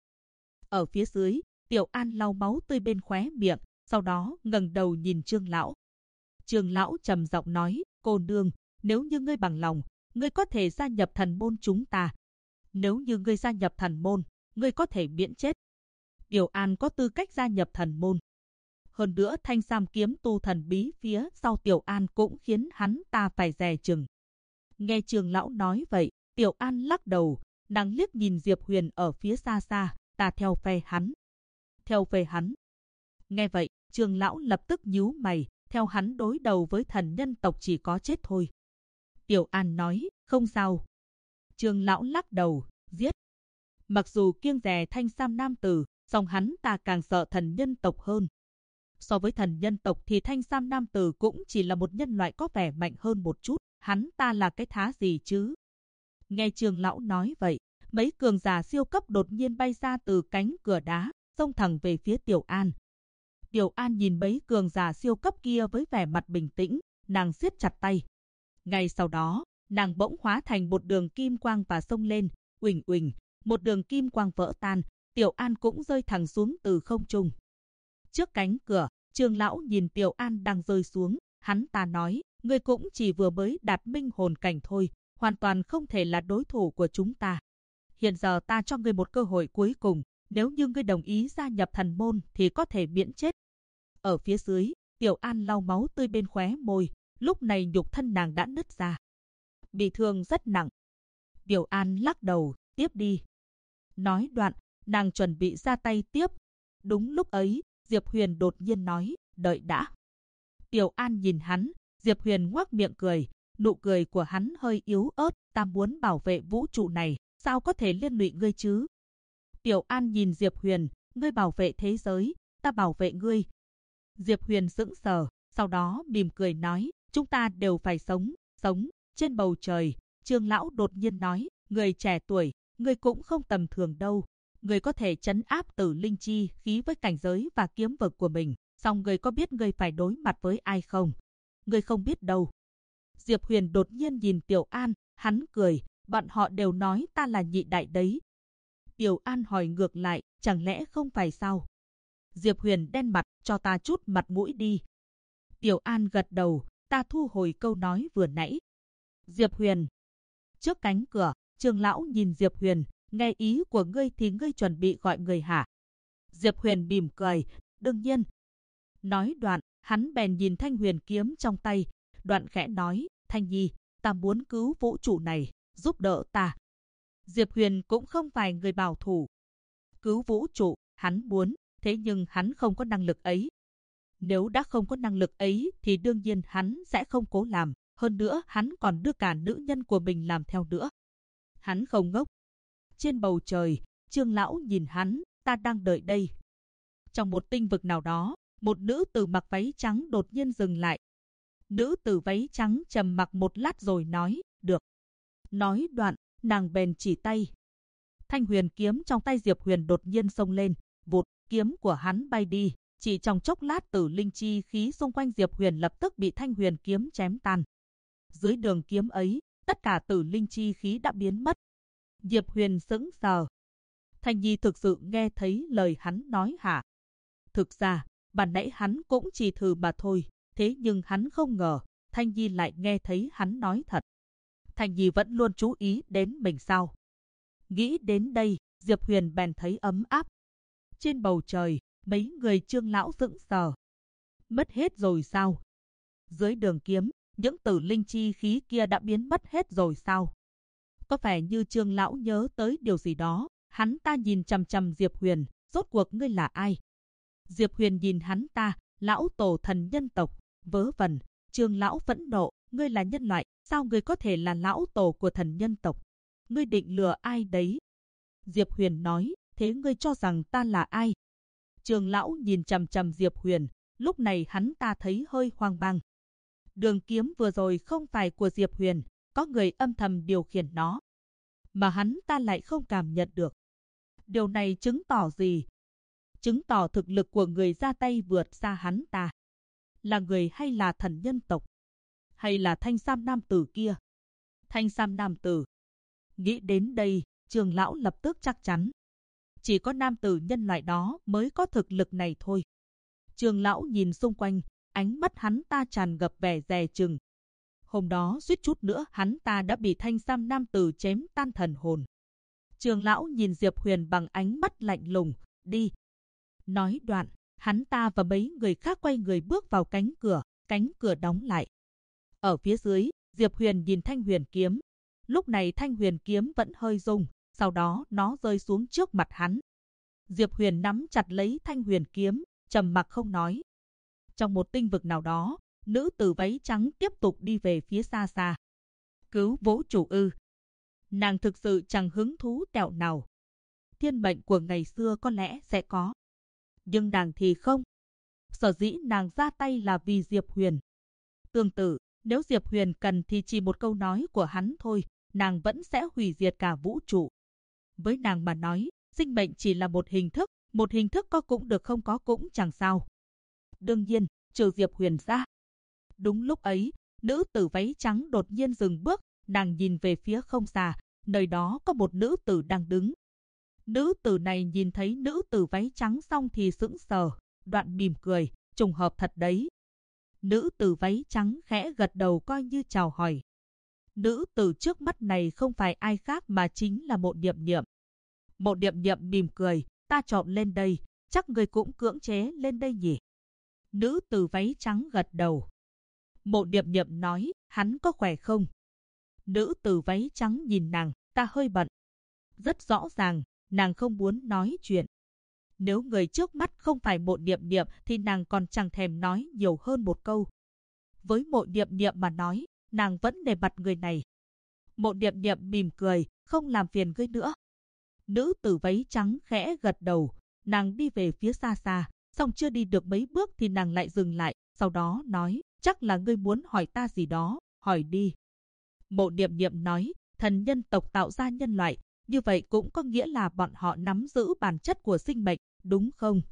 Ở phía dưới, Tiểu An lau máu tươi bên khóe miệng, sau đó ngẩng đầu nhìn Trương lão. Trương lão trầm giọng nói, cô nương, nếu như ngươi bằng lòng, ngươi có thể gia nhập thần môn chúng ta. Nếu như ngươi gia nhập thần môn, ngươi có thể miễn chết. Tiểu An có tư cách gia nhập thần môn. Hơn nữa thanh sam kiếm tu thần bí phía sau Tiểu An cũng khiến hắn ta phải dè chừng. Nghe Trương lão nói vậy, Tiểu An lắc đầu, nàng liếc nhìn Diệp Huyền ở phía xa xa, ta theo phe hắn. Theo phe hắn. Nghe vậy, Trương lão lập tức nhíu mày, theo hắn đối đầu với thần nhân tộc chỉ có chết thôi. Tiểu An nói, không sao. Trương lão lắc đầu, giết. Mặc dù kiêng dè thanh sam nam tử, song hắn ta càng sợ thần nhân tộc hơn. So với thần nhân tộc thì thanh sam nam tử cũng chỉ là một nhân loại có vẻ mạnh hơn một chút. Hắn ta là cái thá gì chứ? Nghe Trương lão nói vậy, mấy cường giả siêu cấp đột nhiên bay ra từ cánh cửa đá, xông thẳng về phía Tiểu An. Tiểu An nhìn mấy cường giả siêu cấp kia với vẻ mặt bình tĩnh, nàng siết chặt tay. Ngay sau đó, nàng bỗng hóa thành một đường kim quang và xông lên, uỳnh uỳnh, một đường kim quang vỡ tan, Tiểu An cũng rơi thẳng xuống từ không trung. Trước cánh cửa, Trương lão nhìn Tiểu An đang rơi xuống, hắn ta nói, ngươi cũng chỉ vừa mới đạt minh hồn cảnh thôi, hoàn toàn không thể là đối thủ của chúng ta. Hiện giờ ta cho ngươi một cơ hội cuối cùng, nếu như ngươi đồng ý gia nhập thần môn thì có thể miễn chết. Ở phía dưới, Tiểu An lau máu tươi bên khóe môi, lúc này nhục thân nàng đã nứt ra. Bị thương rất nặng. Tiểu An lắc đầu, tiếp đi. Nói đoạn, nàng chuẩn bị ra tay tiếp. Đúng lúc ấy, Diệp Huyền đột nhiên nói, đợi đã. Tiểu An nhìn hắn, Diệp Huyền ngoác miệng cười, nụ cười của hắn hơi yếu ớt, ta muốn bảo vệ vũ trụ này, sao có thể liên lụy ngươi chứ? Tiểu An nhìn Diệp Huyền, ngươi bảo vệ thế giới, ta bảo vệ ngươi. Diệp Huyền sững sờ, sau đó mỉm cười nói, chúng ta đều phải sống. Trên bầu trời, Trương lão đột nhiên nói, người trẻ tuổi, ngươi cũng không tầm thường đâu. Ngươi có thể trấn áp tử linh chi khí với cảnh giới và kiếm vực của mình, song ngươi có biết ngươi phải đối mặt với ai không? Ngươi không biết đâu. Diệp Huyền đột nhiên nhìn Tiểu An, hắn cười, bọn họ đều nói ta là nhị đại đấy. Tiểu An hỏi ngược lại, chẳng lẽ không phải sao? Diệp Huyền đen mặt, cho ta chút mặt mũi đi. Tiểu An gật đầu, ta thu hồi câu nói vừa nãy. Diệp Huyền. Trước cánh cửa, Trương lão nhìn Diệp Huyền, nghe ý của ngươi thì ngươi chuẩn bị gọi người hả? Diệp Huyền mỉm cười, đương nhiên. Nói đoạn, hắn bèn nhìn thanh huyền kiếm trong tay, đoạn khẽ nói, Thanh Nhi, ta muốn cứu vũ trụ này, giúp đỡ ta. Diệp Huyền cũng không phải người bảo thủ. Cứu vũ trụ, hắn muốn, thế nhưng hắn không có năng lực ấy. Nếu đã không có năng lực ấy thì đương nhiên hắn sẽ không cố làm, hơn nữa hắn còn đưa cả nữ nhân của mình làm theo nữa. Hắn không ngốc. Trên bầu trời, Trương lão nhìn hắn, ta đang đợi đây. Trong một tinh vực nào đó, một nữ tử mặc váy trắng đột nhiên dừng lại. Nữ tử váy trắng trầm mặc một lát rồi nói, được. Nói đoạn, nàng bèn chỉ tay. Thanh huyền kiếm trong tay Diệp Huyền đột nhiên xông lên, vụt, kiếm của hắn bay đi. Chỉ trong chốc lát tử linh chi khí xung quanh Diệp Huyền lập tức bị thanh huyền kiếm chém tan. Dưới đường kiếm ấy, tất cả tử linh chi khí đã biến mất. Diệp Huyền sững sờ. Thanh Nhi thực sự nghe thấy lời hắn nói hả? Thực ra, ban nãy hắn cũng chỉ thử mà thôi, thế nhưng hắn không ngờ, Thanh Nhi lại nghe thấy hắn nói thật. Thanh Nhi vẫn luôn chú ý đến mình sao? Nghĩ đến đây, Diệp Huyền bèn thấy ấm áp. Trên bầu trời, mấy người Trương lão sững sờ. Mất hết rồi sao? Dưới đường kiếm, những tử linh chi khí kia đã biến mất hết rồi sao? Có vẻ như Trương lão nhớ tới điều gì đó, hắn ta nhìn chằm chằm Diệp Huyền, rốt cuộc ngươi là ai? Diệp Huyền nhìn hắn ta, lão tổ thần nhân tộc, vớ vẩn. Trương lão phẫn nộ, ngươi là nhân loại, sao ngươi có thể là lão tổ của thần nhân tộc? Ngươi định lừa ai đấy? Diệp Huyền nói, thế ngươi cho rằng ta là ai? Trương lão nhìn chằm chằm Diệp Huyền, lúc này hắn ta thấy hơi hoang mang. Đường kiếm vừa rồi không phải của Diệp Huyền, có người âm thầm điều khiển nó, mà hắn ta lại không cảm nhận được. Điều này chứng tỏ gì? Chứng tỏ thực lực của người ra tay vượt xa hắn ta. Là người hay là thần nhân tộc? Hay là thanh sam nam tử kia? Thanh sam nam tử. Nghĩ đến đây, Trương lão lập tức chắc chắn. Chỉ có nam tử nhân loại đó mới có thực lực này thôi. Trương lão nhìn xung quanh, ánh mắt hắn ta tràn ngập vẻ dè chừng. Hôm đó suýt chút nữa hắn ta đã bị thanh sam nam tử chém tan thần hồn. Trương lão nhìn Diệp Huyền bằng ánh mắt lạnh lùng, đi. Nói đoạn, hắn ta và mấy người khác quay người bước vào cánh cửa đóng lại. Ở phía dưới, Diệp Huyền nhìn thanh huyền kiếm. Lúc này thanh huyền kiếm vẫn hơi rung, sau đó nó rơi xuống trước mặt hắn. Diệp Huyền nắm chặt lấy thanh huyền kiếm, trầm mặc không nói. Trong một tinh vực nào đó, nữ tử váy trắng tiếp tục đi về phía xa xa. Cứu vũ trụ ư? Nàng thực sự chẳng hứng thú tẹo nào. thiên mệnh của ngày xưa có lẽ sẽ có. Nhưng nàng thì không. Sở dĩ nàng ra tay là vì Diệp Huyền. Tương tự, nếu Diệp Huyền cần thì chỉ một câu nói của hắn thôi, nàng vẫn sẽ hủy diệt cả vũ trụ. Với nàng mà nói, sinh mệnh chỉ là một hình thức có cũng được không có cũng chẳng sao. Đương nhiên, trừ Diệp Huyền ra. Đúng lúc ấy, nữ tử váy trắng đột nhiên dừng bước, nàng nhìn về phía không xa, nơi đó có một nữ tử đang đứng. Nữ tử này nhìn thấy nữ tử váy trắng xong thì sững sờ, đoạn mỉm cười, trùng hợp thật đấy. Nữ tử váy trắng khẽ gật đầu coi như chào hỏi. Nữ tử trước mắt này không phải ai khác mà chính là Mộ Niệm Niệm. Mộ Niệm Niệm mỉm cười, ta chọn lên đây, chắc người cũng cưỡng chế lên đây nhỉ? Nữ tử váy trắng gật đầu. Mộ Niệm Niệm nói, hắn có khỏe không? Nữ tử váy trắng nhìn nàng, ta hơi bận. Rất rõ ràng, nàng không muốn nói chuyện. Nếu người trước mắt không phải Mộ Niệm Niệm thì nàng còn chẳng thèm nói nhiều hơn một câu. Với Mộ Niệm Niệm mà nói, nàng vẫn để mặt người này. Mộ Niệm Niệm mỉm cười, không làm phiền ngươi nữa. Nữ tử váy trắng khẽ gật đầu, nàng đi về phía xa xa, xong chưa đi được mấy bước thì nàng lại dừng lại, sau đó nói, chắc là ngươi muốn hỏi ta gì đó, hỏi đi. Mộ Niệm Niệm nói, thần nhân tộc tạo ra nhân loại, như vậy cũng có nghĩa là bọn họ nắm giữ bản chất của sinh mệnh, đúng không?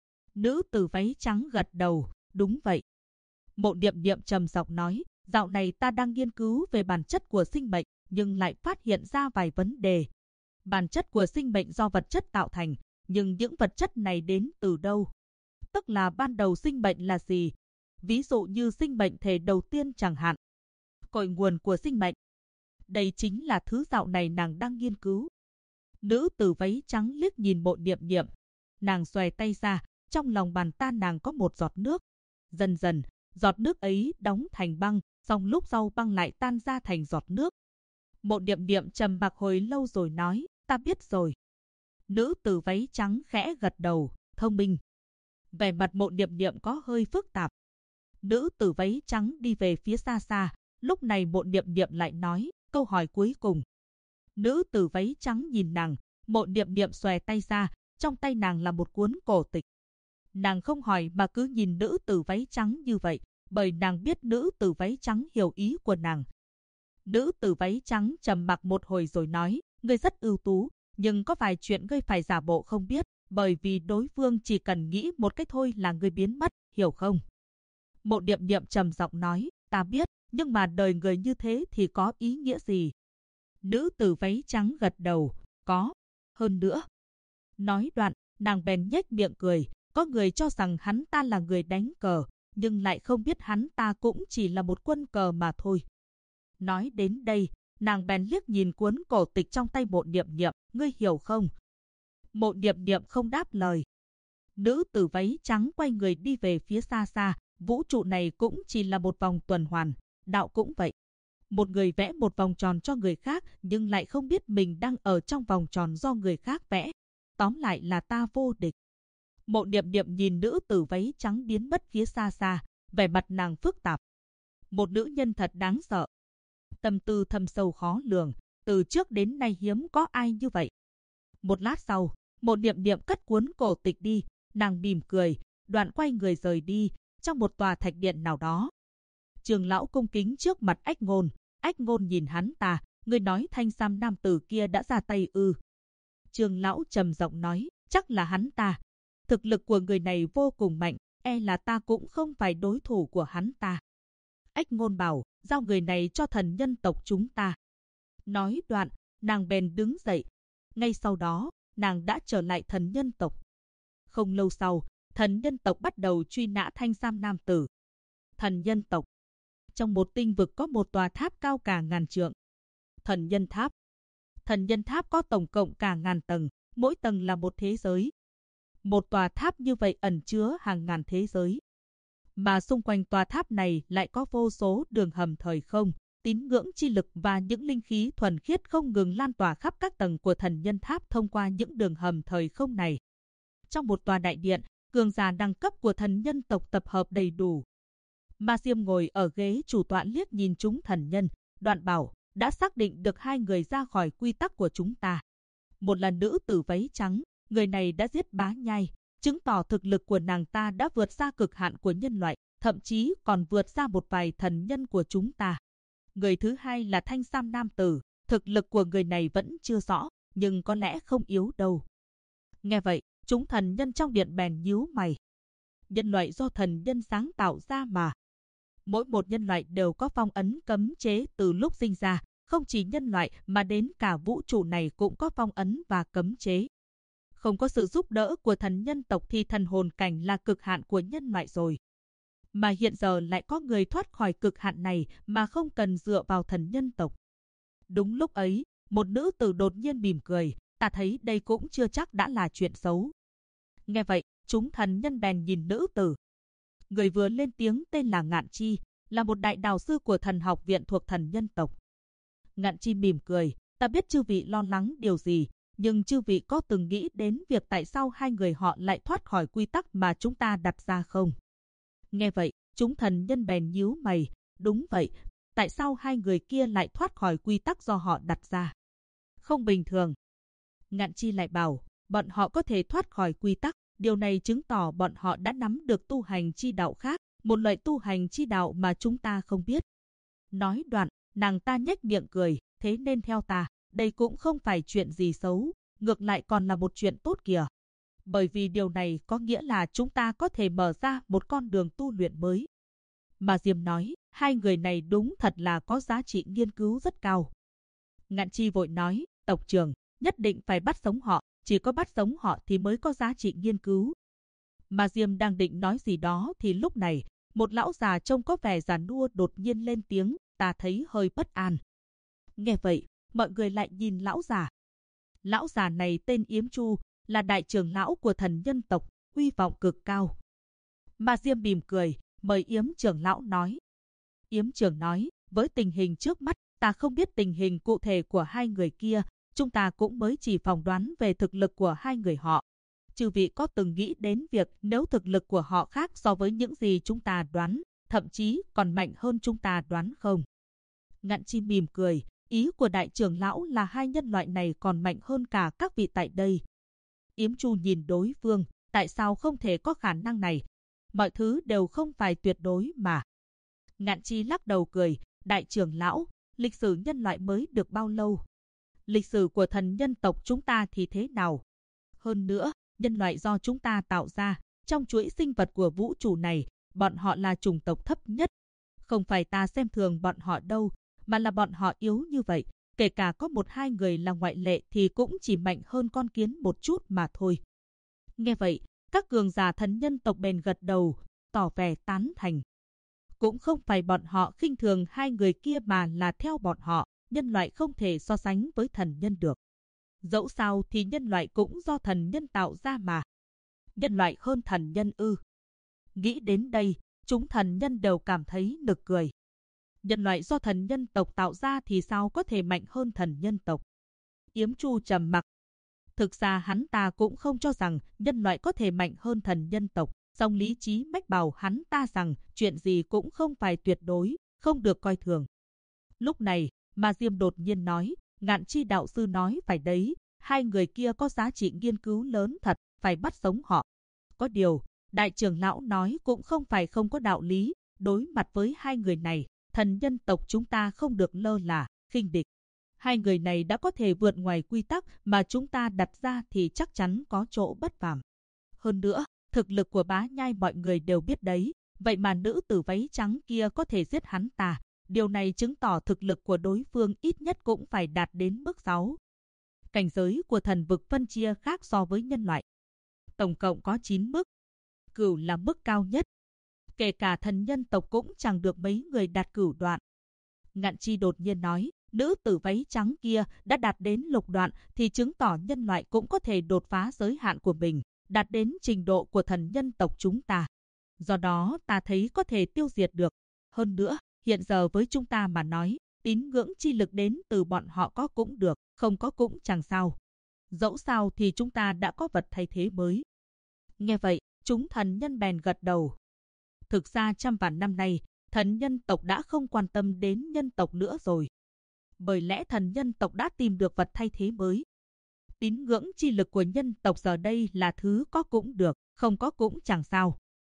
Nữ tử váy trắng gật đầu, đúng vậy. Mộ Niệm Niệm trầm giọng nói, dạo này ta đang nghiên cứu về bản chất của sinh mệnh, nhưng lại phát hiện ra vài vấn đề. Bản chất của sinh mệnh do vật chất tạo thành, nhưng những vật chất này đến từ đâu? Tức là ban đầu sinh mệnh là gì? Ví dụ như sinh mệnh thể đầu tiên chẳng hạn. Cội nguồn của sinh mệnh. Đây chính là thứ dạo này nàng đang nghiên cứu. Nữ tử váy trắng liếc nhìn Mộ Niệm Niệm. Nàng xòe tay ra, trong lòng bàn tay nàng có một giọt nước. Dần dần, giọt nước ấy đóng thành băng, xong lúc sau băng lại tan ra thành giọt nước. Mộ Niệm Niệm trầm mặc hồi lâu rồi nói, ta biết rồi. Nữ tử váy trắng khẽ gật đầu, thông minh. Vẻ mặt Mộ Niệm Niệm có hơi phức tạp. Nữ tử váy trắng đi về phía xa xa, lúc này Mộ Niệm Niệm lại nói, câu hỏi cuối cùng. Nữ tử váy trắng nhìn nàng, Mộ Niệm Niệm xòe tay ra, trong tay nàng là một cuốn cổ tịch. Nàng không hỏi mà cứ nhìn nữ tử váy trắng như vậy, bởi nàng biết nữ tử váy trắng hiểu ý của nàng. Nữ tử váy trắng trầm mặc một hồi rồi nói, ngươi rất ưu tú, nhưng có vài chuyện ngươi phải giả bộ không biết, bởi vì đối phương chỉ cần nghĩ một cách thôi là ngươi biến mất, hiểu không? Mộ Niệm Niệm trầm giọng nói, ta biết, nhưng mà đời người như thế thì có ý nghĩa gì? Nữ tử váy trắng gật đầu, có, hơn nữa. Nói đoạn, nàng bèn nhếch miệng cười, có người cho rằng hắn ta là người đánh cờ, nhưng lại không biết hắn ta cũng chỉ là một quân cờ mà thôi. Nói đến đây, nàng bèn liếc nhìn cuốn cổ tịch trong tay Mộ Niệm Niệm, ngươi hiểu không? Mộ Niệm Niệm không đáp lời. Nữ tử váy trắng quay người đi về phía xa xa, vũ trụ này cũng chỉ là một vòng tuần hoàn, đạo cũng vậy. Một người vẽ một vòng tròn cho người khác nhưng lại không biết mình đang ở trong vòng tròn do người khác vẽ. Tóm lại là ta vô địch. Mộ Niệm Niệm nhìn nữ tử váy trắng biến mất phía xa xa, vẻ mặt nàng phức tạp. Một nữ nhân thật đáng sợ. Tâm tư thâm sâu khó lường, từ trước đến nay hiếm có ai như vậy. Một lát sau, Mộ Niệm Niệm cất cuốn cổ tịch đi, nàng mỉm cười, đoạn quay người rời đi, trong một tòa thạch điện nào đó. Trường lão cung kính trước mặt Ách Ngôn nhìn hắn ta, người nói thanh sam nam tử kia đã ra tay ư? Trường lão trầm giọng nói, chắc là hắn ta. Thực lực của người này vô cùng mạnh, e là ta cũng không phải đối thủ của hắn ta. Ách Ngôn bảo, giao người này cho thần nhân tộc chúng ta. Nói đoạn, nàng bèn đứng dậy. Ngay sau đó, nàng đã trở lại thần nhân tộc. Không lâu sau, thần nhân tộc bắt đầu truy nã thanh sam nam tử. Thần nhân tộc. Trong một tinh vực có một tòa tháp cao cả ngàn trượng. Thần nhân tháp. Thần nhân tháp có tổng cộng cả ngàn tầng, mỗi tầng là một thế giới. Một tòa tháp như vậy ẩn chứa hàng ngàn thế giới. Mà xung quanh tòa tháp này lại có vô số đường hầm thời không, tín ngưỡng chi lực và những linh khí thuần khiết không ngừng lan tỏa khắp các tầng của thần nhân tháp thông qua những đường hầm thời không này. Trong một tòa đại điện, cường giả đẳng cấp của thần nhân tộc tập hợp đầy đủ. Ma Diêm ngồi ở ghế chủ tọa liếc nhìn chúng thần nhân, đoạn bảo, đã xác định được hai người ra khỏi quy tắc của chúng ta. Một là nữ tử váy trắng, người này đã giết Bá Nhai, chứng tỏ thực lực của nàng ta đã vượt xa cực hạn của nhân loại, thậm chí còn vượt xa một vài thần nhân của chúng ta. Người thứ hai là thanh sam nam tử, thực lực của người này vẫn chưa rõ, nhưng có lẽ không yếu đâu. Nghe vậy, chúng thần nhân trong điện bèn nhíu mày. Nhân loại do thần nhân sáng tạo ra mà. Mỗi một nhân loại đều có phong ấn cấm chế từ lúc sinh ra, không chỉ nhân loại mà đến cả vũ trụ này cũng có phong ấn và cấm chế. Không có sự giúp đỡ của thần nhân tộc thì thần hồn cảnh là cực hạn của nhân loại rồi. Mà hiện giờ lại có người thoát khỏi cực hạn này mà không cần dựa vào thần nhân tộc. Đúng lúc ấy, một nữ tử đột nhiên mỉm cười, ta thấy đây cũng chưa chắc đã là chuyện xấu. Nghe vậy, chúng thần nhân bèn nhìn nữ tử. Người vừa lên tiếng tên là Ngạn Chi, là một đại đạo sư của thần học viện thuộc thần nhân tộc. Ngạn Chi mỉm cười, ta biết chư vị lo lắng điều gì, nhưng chư vị có từng nghĩ đến việc tại sao hai người họ lại thoát khỏi quy tắc mà chúng ta đặt ra không? Nghe vậy, chúng thần nhân bèn nhíu mày, đúng vậy, tại sao hai người kia lại thoát khỏi quy tắc do họ đặt ra? Không bình thường. Ngạn Chi lại bảo, bọn họ có thể thoát khỏi quy tắc, điều này chứng tỏ bọn họ đã nắm được tu hành chi đạo khác, một loại tu hành chi đạo mà chúng ta không biết. Nói đoạn, nàng ta nhếch miệng cười, thế nên theo ta, đây cũng không phải chuyện gì xấu, ngược lại còn là một chuyện tốt kìa. Bởi vì điều này có nghĩa là chúng ta có thể mở ra một con đường tu luyện mới. Mà Diêm nói, hai người này đúng thật là có giá trị nghiên cứu rất cao. Ngạn Chi vội nói, tộc trưởng, nhất định phải bắt sống họ, chỉ có bắt sống họ thì mới có giá trị nghiên cứu. Mà Diêm đang định nói gì đó thì lúc này, một lão già trông có vẻ già nua đột nhiên lên tiếng, ta thấy hơi bất an. Nghe vậy, mọi người lại nhìn lão già. Lão già này tên Yếm Chu, là đại trưởng lão của thần nhân tộc, uy vọng cực cao. Mà Diêm mỉm cười, mời Yếm trưởng lão nói. Yếm trưởng nói, với tình hình trước mắt, ta không biết tình hình cụ thể của hai người kia, chúng ta cũng mới chỉ phỏng đoán về thực lực của hai người họ. Chư vị có từng nghĩ đến việc nếu thực lực của họ khác so với những gì chúng ta đoán, thậm chí còn mạnh hơn chúng ta đoán không? Ngạn Chi mỉm cười, ý của đại trưởng lão là hai nhân loại này còn mạnh hơn cả các vị tại đây. Yếm Chu nhìn đối phương, tại sao không thể có khả năng này? Mọi thứ đều không phải tuyệt đối mà. Ngạn Chi lắc đầu cười, đại trưởng lão, lịch sử nhân loại mới được bao lâu? Lịch sử của thần nhân tộc chúng ta thì thế nào? Hơn nữa, nhân loại do chúng ta tạo ra, trong chuỗi sinh vật của vũ trụ này, bọn họ là chủng tộc thấp nhất. Không phải ta xem thường bọn họ đâu, mà là bọn họ yếu như vậy. Kể cả có một hai người là ngoại lệ thì cũng chỉ mạnh hơn con kiến một chút mà thôi. Nghe vậy, các cường giả thần nhân tộc bèn gật đầu, tỏ vẻ tán thành. Cũng không phải bọn họ khinh thường hai người kia mà là theo bọn họ, nhân loại không thể so sánh với thần nhân được. Dẫu sao thì nhân loại cũng do thần nhân tạo ra mà. Nhân loại hơn thần nhân ư? Nghĩ đến đây, chúng thần nhân đều cảm thấy nực cười. Nhân loại do thần nhân tộc tạo ra thì sao có thể mạnh hơn thần nhân tộc? Yếm Chu trầm mặc. Thực ra hắn ta cũng không cho rằng nhân loại có thể mạnh hơn thần nhân tộc, song lý trí mách bảo hắn ta rằng chuyện gì cũng không phải tuyệt đối, không được coi thường. Lúc này, mà Diêm đột nhiên nói, Ngạn Chi đạo sư nói phải đấy, hai người kia có giá trị nghiên cứu lớn thật, phải bắt sống họ. Có điều, đại trưởng lão nói cũng không phải không có đạo lý, đối mặt với hai người này, thần nhân tộc chúng ta không được lơ là, khinh địch. Hai người này đã có thể vượt ngoài quy tắc mà chúng ta đặt ra thì chắc chắn có chỗ bất phàm. Hơn nữa, thực lực của Bá Nhai mọi người đều biết đấy, vậy mà nữ tử váy trắng kia có thể giết hắn ta. Điều này chứng tỏ thực lực của đối phương ít nhất cũng phải đạt đến mức 6. Cảnh giới của thần vực phân chia khác so với nhân loại. Tổng cộng có 9 mức. Cửu là mức cao nhất. Kể cả thần nhân tộc cũng chẳng được mấy người đạt cửu đoạn. Ngạn Chi đột nhiên nói, nữ tử váy trắng kia đã đạt đến lục đoạn thì chứng tỏ nhân loại cũng có thể đột phá giới hạn của mình, đạt đến trình độ của thần nhân tộc chúng ta. Do đó ta thấy có thể tiêu diệt được. Hơn nữa, hiện giờ với chúng ta mà nói, tín ngưỡng chi lực đến từ bọn họ có cũng được, không có cũng chẳng sao. Dẫu sao thì chúng ta đã có vật thay thế mới. Nghe vậy, chúng thần nhân bèn gật đầu. Thực ra trăm vạn năm nay, thần nhân tộc đã không quan tâm đến nhân tộc nữa rồi. Bởi lẽ thần nhân tộc đã tìm được vật thay thế mới. tín ngưỡng chi lực của nhân tộc giờ đây là thứ có cũng được, không có cũng chẳng sao.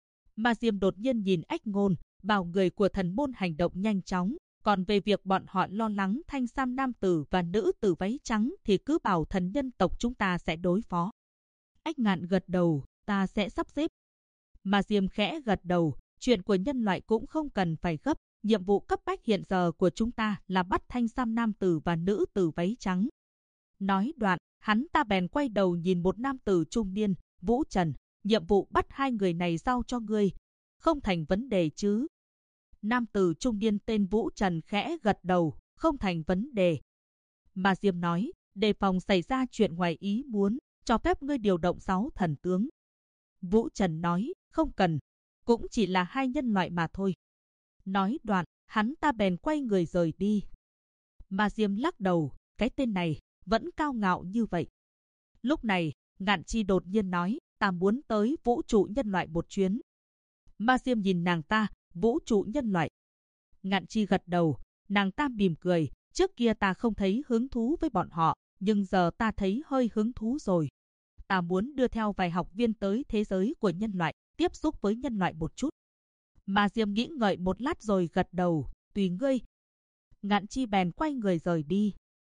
Ma Diêm đột nhiên nhìn Ách Ngôn, bảo người của thần môn hành động nhanh chóng. Còn về việc bọn họ lo lắng thanh sam nam tử và nữ tử váy trắng thì cứ bảo thần nhân tộc chúng ta sẽ đối phó. Ách Ngạn gật đầu, ta sẽ sắp xếp. Ma Diêm khẽ gật đầu, chuyện của nhân loại cũng không cần phải gấp. Nhiệm vụ cấp bách hiện giờ của chúng ta là bắt thanh sam nam tử và nữ tử váy trắng. Nói đoạn, hắn ta bèn quay đầu nhìn một nam tử trung niên, Vũ Trần. Nhiệm vụ bắt hai người này giao cho ngươi. Không thành vấn đề chứ? Nam tử trung niên tên Vũ Trần khẽ gật đầu, không thành vấn đề. Ma Diêm nói, đề phòng xảy ra chuyện ngoài ý muốn, cho phép ngươi điều động 6 thần tướng. Vũ Trần nói, không cần, cũng chỉ là hai nhân loại mà thôi. Nói đoạn, hắn ta bèn quay người rời đi. Ma Diêm lắc đầu, cái tên này vẫn cao ngạo như vậy. Lúc này, Ngạn Chi đột nhiên nói, ta muốn tới vũ trụ nhân loại một chuyến. Ma Diêm nhìn nàng ta, vũ trụ nhân loại. Ngạn Chi gật đầu, nàng ta mỉm cười, trước kia ta không thấy hứng thú với bọn họ, nhưng giờ ta thấy hơi hứng thú rồi. Ta muốn đưa theo vài học viên tới thế giới của nhân loại, tiếp xúc với nhân loại một chút. Ma Diêm nghĩ ngợi một lát rồi gật đầu, tùy ngươi. Ngạn Chi bèn quay người rời đi.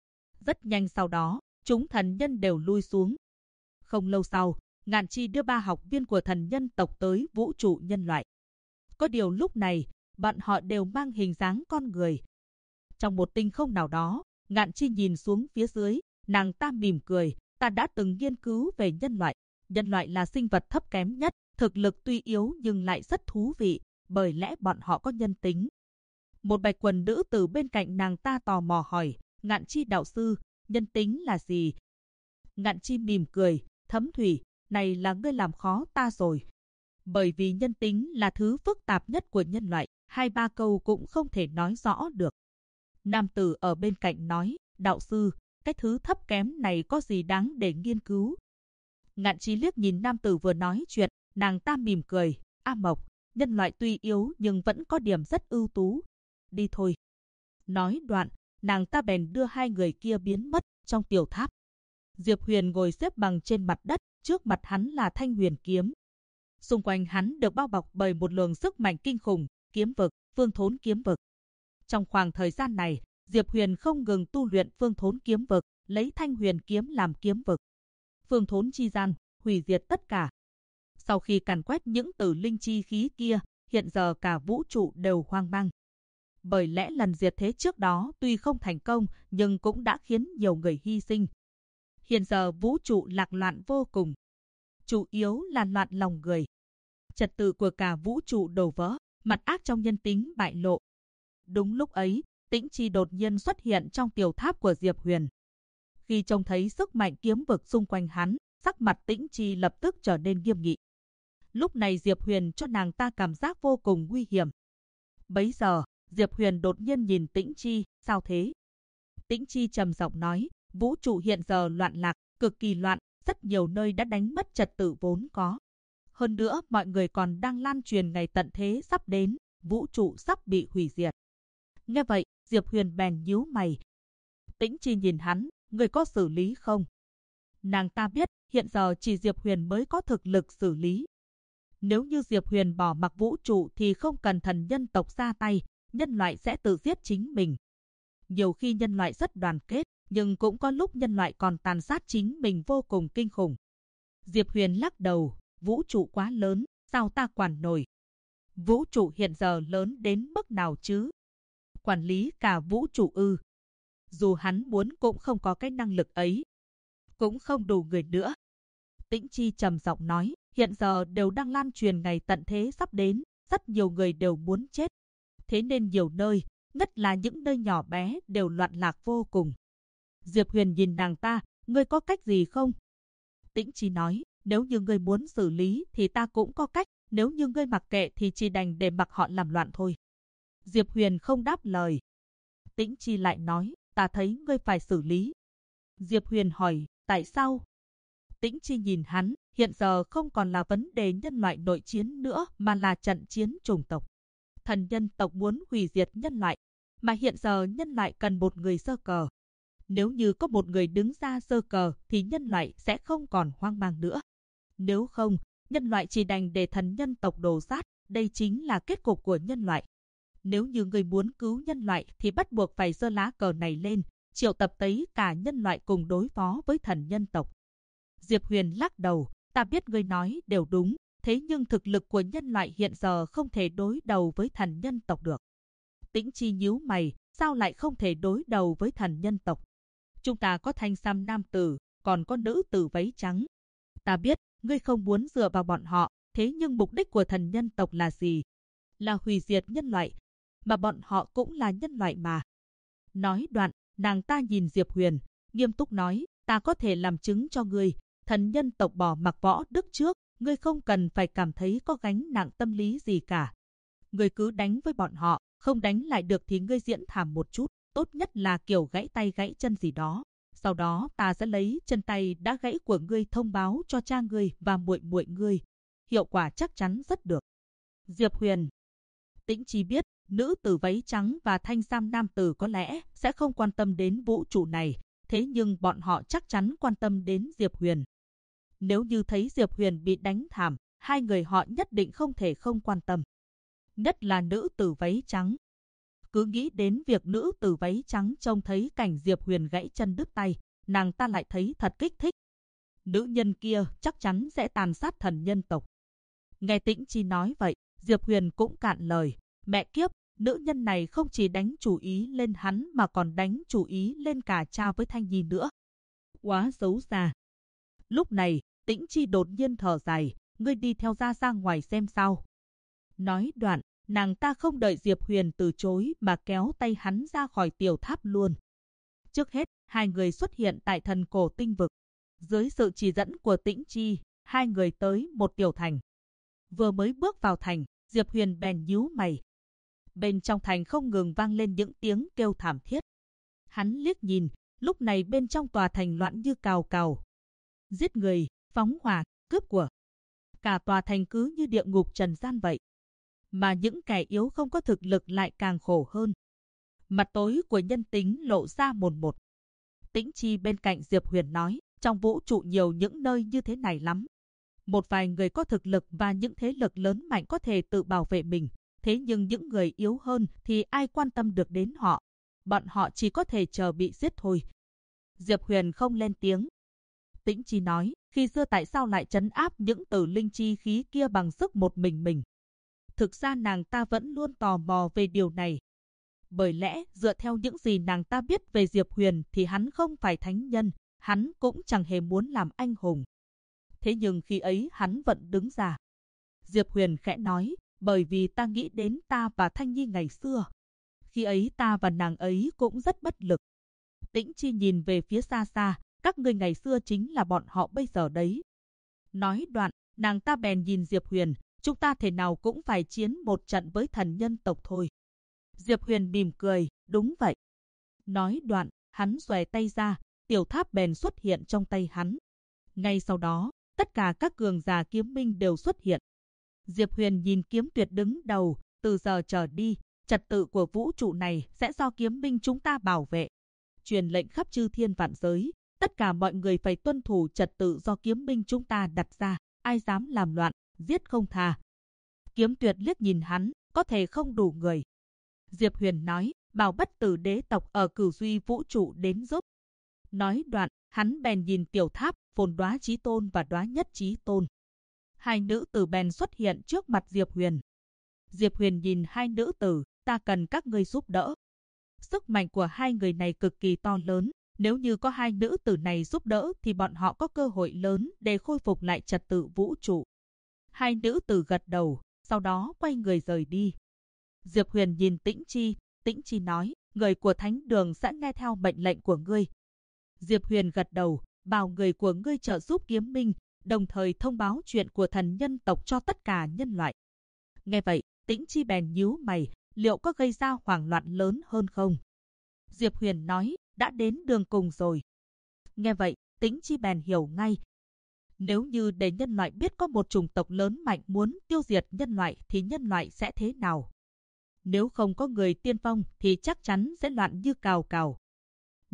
Rất nhanh sau đó, chúng thần nhân đều lui xuống. Không lâu sau, Ngạn Chi đưa 3 học viên của thần nhân tộc tới vũ trụ nhân loại. Có điều lúc này, bọn họ đều mang hình dáng con người. Trong một tinh không nào đó, Ngạn Chi nhìn xuống phía dưới, nàng ta mỉm cười, ta đã từng nghiên cứu về nhân loại. Nhân loại là sinh vật thấp kém nhất, thực lực tuy yếu nhưng lại rất thú vị, bởi lẽ bọn họ có nhân tính. Một bạch quần nữ từ bên cạnh nàng ta tò mò hỏi, Ngạn Chi đạo sư, nhân tính là gì? Ngạn Chi mỉm cười, Thấm Thủy, này là ngươi làm khó ta rồi. Bởi vì nhân tính là thứ phức tạp nhất của nhân loại, 2-3 câu cũng không thể nói rõ được. Nam tử ở bên cạnh nói, đạo sư, cái thứ thấp kém này có gì đáng để nghiên cứu? Ngạn Chi liếc nhìn nam tử vừa nói chuyện, nàng ta mỉm cười, A Mộc, nhân loại tuy yếu nhưng vẫn có điểm rất ưu tú. Đi thôi. Nói đoạn, nàng ta bèn đưa hai người kia biến mất trong tiểu tháp. Diệp Huyền ngồi xếp bằng trên mặt đất, trước mặt hắn là thanh huyền kiếm. Xung quanh hắn được bao bọc bởi một luồng sức mạnh kinh khủng, kiếm vực, phương thốn kiếm vực. Trong khoảng thời gian này, Diệp Huyền không ngừng tu luyện phương thốn kiếm vực, lấy thanh huyền kiếm làm kiếm vực. Phương thốn chi gian, hủy diệt tất cả. Sau khi càn quét những tử linh chi khí kia, hiện giờ cả vũ trụ đều hoang mang. Bởi lẽ lần diệt thế trước đó tuy không thành công, nhưng cũng đã khiến nhiều người hy sinh. Hiện giờ vũ trụ lạc loạn vô cùng. Chủ yếu là loạn lòng người. Trật tự của cả vũ trụ đổ vỡ, mặt ác trong nhân tính bại lộ. Đúng lúc ấy, Tĩnh Chi đột nhiên xuất hiện trong tiểu tháp của Diệp Huyền. Khi trông thấy sức mạnh kiếm vực xung quanh hắn, sắc mặt Tĩnh Chi lập tức trở nên nghiêm nghị. Lúc này Diệp Huyền cho nàng ta cảm giác vô cùng nguy hiểm. Bấy giờ, Diệp Huyền đột nhiên nhìn Tĩnh Chi, sao thế? Tĩnh Chi trầm giọng nói, vũ trụ hiện giờ loạn lạc, cực kỳ loạn, rất nhiều nơi đã đánh mất trật tự vốn có. Hơn nữa, mọi người còn đang lan truyền ngày tận thế sắp đến, vũ trụ sắp bị hủy diệt. Nghe vậy, Diệp Huyền bèn nhíu mày. Tĩnh Chi nhìn hắn, người có xử lý không? Nàng ta biết, hiện giờ chỉ Diệp Huyền mới có thực lực xử lý. Nếu như Diệp Huyền bỏ mặc vũ trụ thì không cần thần nhân tộc ra tay, nhân loại sẽ tự giết chính mình. Nhiều khi nhân loại rất đoàn kết, nhưng cũng có lúc nhân loại còn tàn sát chính mình vô cùng kinh khủng. Diệp Huyền lắc đầu, vũ trụ quá lớn, sao ta quản nổi? Vũ trụ hiện giờ lớn đến mức nào chứ? Quản lý cả vũ trụ ư? Dù hắn muốn cũng không có cái năng lực ấy. Cũng không đủ người nữa. Tĩnh Chi trầm giọng nói, hiện giờ đều đang lan truyền ngày tận thế sắp đến, rất nhiều người đều muốn chết. Thế nên nhiều nơi, nhất là những nơi nhỏ bé đều loạn lạc vô cùng. Diệp Huyền nhìn nàng ta, ngươi có cách gì không? Tĩnh Chi nói, nếu như ngươi muốn xử lý thì ta cũng có cách, nếu như ngươi mặc kệ thì chỉ đành để mặc họ làm loạn thôi. Diệp Huyền không đáp lời. Tĩnh Chi lại nói, ta thấy ngươi phải xử lý. Diệp Huyền hỏi, tại sao? Tĩnh Chi nhìn hắn, hiện giờ không còn là vấn đề nhân loại nội chiến nữa mà là trận chiến chủng tộc. Thần nhân tộc muốn hủy diệt nhân loại, mà hiện giờ nhân loại cần một người giơ cờ. Nếu như có một người đứng ra giơ cờ thì nhân loại sẽ không còn hoang mang nữa. Nếu không, nhân loại chỉ đành để thần nhân tộc đổ sát, đây chính là kết cục của nhân loại. Nếu như người muốn cứu nhân loại thì bắt buộc phải giơ lá cờ này lên, triệu tập tới cả nhân loại cùng đối phó với thần nhân tộc. Diệp Huyền lắc đầu, ta biết ngươi nói đều đúng, thế nhưng thực lực của nhân loại hiện giờ không thể đối đầu với thần nhân tộc được. Tĩnh Chi nhíu mày, sao lại không thể đối đầu với thần nhân tộc? Chúng ta có thanh sam nam tử, còn có nữ tử váy trắng. Ta biết, ngươi không muốn dựa vào bọn họ, thế nhưng mục đích của thần nhân tộc là gì? Là hủy diệt nhân loại, mà bọn họ cũng là nhân loại mà. Nói đoạn, nàng ta nhìn Diệp Huyền, nghiêm túc nói, ta có thể làm chứng cho ngươi, thần nhân tộc bỏ mặc võ đức trước, ngươi không cần phải cảm thấy có gánh nặng tâm lý gì cả. Ngươi cứ đánh với bọn họ, không đánh lại được thì ngươi diễn thảm một chút, tốt nhất là kiểu gãy tay gãy chân gì đó. Sau đó ta sẽ lấy chân tay đã gãy của ngươi thông báo cho cha ngươi và muội muội ngươi. Hiệu quả chắc chắn rất được. Diệp Huyền. Tĩnh Chi biết, nữ tử váy trắng và thanh sam nam tử có lẽ sẽ không quan tâm đến vũ trụ này, thế nhưng bọn họ chắc chắn quan tâm đến Diệp Huyền. Nếu như thấy Diệp Huyền bị đánh thảm, hai người họ nhất định không thể không quan tâm. Nhất là nữ tử váy trắng. Cứ nghĩ đến việc nữ tử váy trắng trông thấy cảnh Diệp Huyền gãy chân đứt tay, nàng ta lại thấy thật kích thích. Nữ nhân kia chắc chắn sẽ tàn sát thần nhân tộc. Nghe Tĩnh Chi nói vậy, Diệp Huyền cũng cạn lời. Mẹ kiếp, nữ nhân này không chỉ đánh chủ ý lên hắn mà còn đánh chủ ý lên cả cha với Thanh Nhi nữa. Quá xấu xa. Lúc này, Tĩnh Chi đột nhiên thở dài, ngươi đi theo ra ngoài xem sao. Nói đoạn, nàng ta không đợi Diệp Huyền từ chối mà kéo tay hắn ra khỏi tiểu tháp luôn. Trước hết, hai người xuất hiện tại thần cổ tinh vực. Dưới sự chỉ dẫn của Tĩnh Chi, hai người tới một tiểu thành. Vừa mới bước vào thành, Diệp Huyền bèn nhíu mày. Bên trong thành không ngừng vang lên những tiếng kêu thảm thiết. Hắn liếc nhìn, lúc này bên trong tòa thành loạn như cào cào. Giết người, phóng hỏa, cướp của. Cả tòa thành cứ như địa ngục trần gian vậy. Mà những kẻ yếu không có thực lực lại càng khổ hơn. Mặt tối của nhân tính lộ ra mồn một. Tĩnh Chi bên cạnh Diệp Huyền nói, trong vũ trụ nhiều những nơi như thế này lắm. Một vài người có thực lực và những thế lực lớn mạnh có thể tự bảo vệ mình. Thế nhưng những người yếu hơn thì ai quan tâm được đến họ. Bọn họ chỉ có thể chờ bị giết thôi. Diệp Huyền không lên tiếng. Tĩnh Chi nói, khi xưa tại sao lại trấn áp những tử linh chi khí kia bằng sức một mình? Thực ra nàng ta vẫn luôn tò mò về điều này. Bởi lẽ, dựa theo những gì nàng ta biết về Diệp Huyền thì hắn không phải thánh nhân, hắn cũng chẳng hề muốn làm anh hùng. Thế nhưng khi ấy hắn vẫn đứng ra. Diệp Huyền khẽ nói, bởi vì ta nghĩ đến ta và Thanh Nhi ngày xưa. Khi ấy ta và nàng ấy cũng rất bất lực. Tĩnh Chi nhìn về phía xa xa, các ngươi ngày xưa chính là bọn họ bây giờ đấy. Nói đoạn, nàng ta bèn nhìn Diệp Huyền, chúng ta thể nào cũng phải chiến một trận với thần nhân tộc thôi. Diệp Huyền mỉm cười, đúng vậy. Nói đoạn, hắn xòe tay ra, tiểu tháp bèn xuất hiện trong tay hắn. Ngay sau đó, tất cả các cường giả kiếm minh đều xuất hiện. Diệp Huyền nhìn Kiếm Tuyệt đứng đầu, từ giờ trở đi, trật tự của vũ trụ này sẽ do kiếm minh chúng ta bảo vệ. Truyền lệnh khắp chư thiên vạn giới, tất cả mọi người phải tuân thủ trật tự do kiếm minh chúng ta đặt ra, ai dám làm loạn, giết không tha. Kiếm Tuyệt liếc nhìn hắn, có thể không đủ người. Diệp Huyền nói, bảo bất tử đế tộc ở Cửu Duy vũ trụ đến giúp. Nói đoạn, hắn bèn nhìn tiểu tháp, Phồn Đóa Chí Tôn và Đóa Nhất Chí Tôn. Hai nữ tử bèn xuất hiện trước mặt Diệp Huyền. Diệp Huyền nhìn hai nữ tử, ta cần các ngươi giúp đỡ. Sức mạnh của hai người này cực kỳ to lớn, nếu như có hai nữ tử này giúp đỡ thì bọn họ có cơ hội lớn để khôi phục lại trật tự vũ trụ. Hai nữ tử gật đầu, sau đó quay người rời đi. Diệp Huyền nhìn Tĩnh Chi nói, người của Thánh Đường sẽ nghe theo mệnh lệnh của ngươi. Diệp Huyền gật đầu, bảo người của ngươi trợ giúp kiếm minh, đồng thời thông báo chuyện của thần nhân tộc cho tất cả nhân loại. Nghe vậy, Tĩnh Chi bèn nhíu mày, liệu có gây ra hoảng loạn lớn hơn không? Diệp Huyền nói, đã đến đường cùng rồi. Nghe vậy, Tĩnh Chi bèn hiểu ngay. Nếu như để nhân loại biết có một chủng tộc lớn mạnh muốn tiêu diệt nhân loại thì nhân loại sẽ thế nào? Nếu không có người tiên phong thì chắc chắn sẽ loạn như cào cào.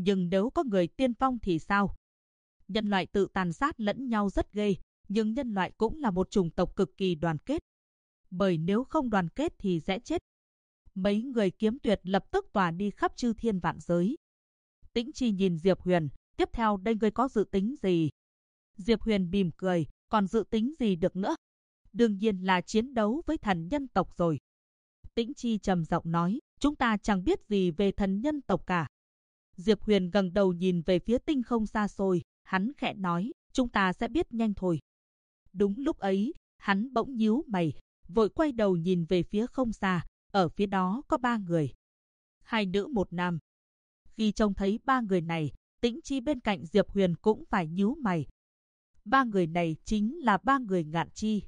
Nhưng nếu có người tiên phong thì sao? Nhân loại tự tàn sát lẫn nhau rất ghê, nhưng nhân loại cũng là một chủng tộc cực kỳ đoàn kết. Bởi nếu không đoàn kết thì sẽ chết. Mấy người kiếm tuyệt lập tức tỏa đi khắp chư thiên vạn giới. Tĩnh Chi nhìn Diệp Huyền, tiếp theo đây ngươi có dự tính gì? Diệp Huyền mỉm cười, còn dự tính gì được nữa? Đương nhiên là chiến đấu với thần nhân tộc rồi. Tĩnh Chi trầm giọng nói, chúng ta chẳng biết gì về thần nhân tộc cả. Diệp Huyền ngẩng đầu nhìn về phía tinh không xa xôi, hắn khẽ nói, chúng ta sẽ biết nhanh thôi. Đúng lúc ấy, hắn bỗng nhíu mày, vội quay đầu nhìn về phía không xa, ở phía đó có 3 người. 2 nữ 1 nam. Khi trông thấy 3 người này, Tĩnh Chi bên cạnh Diệp Huyền cũng phải nhíu mày. 3 người này chính là 3 người Ngạn Chi.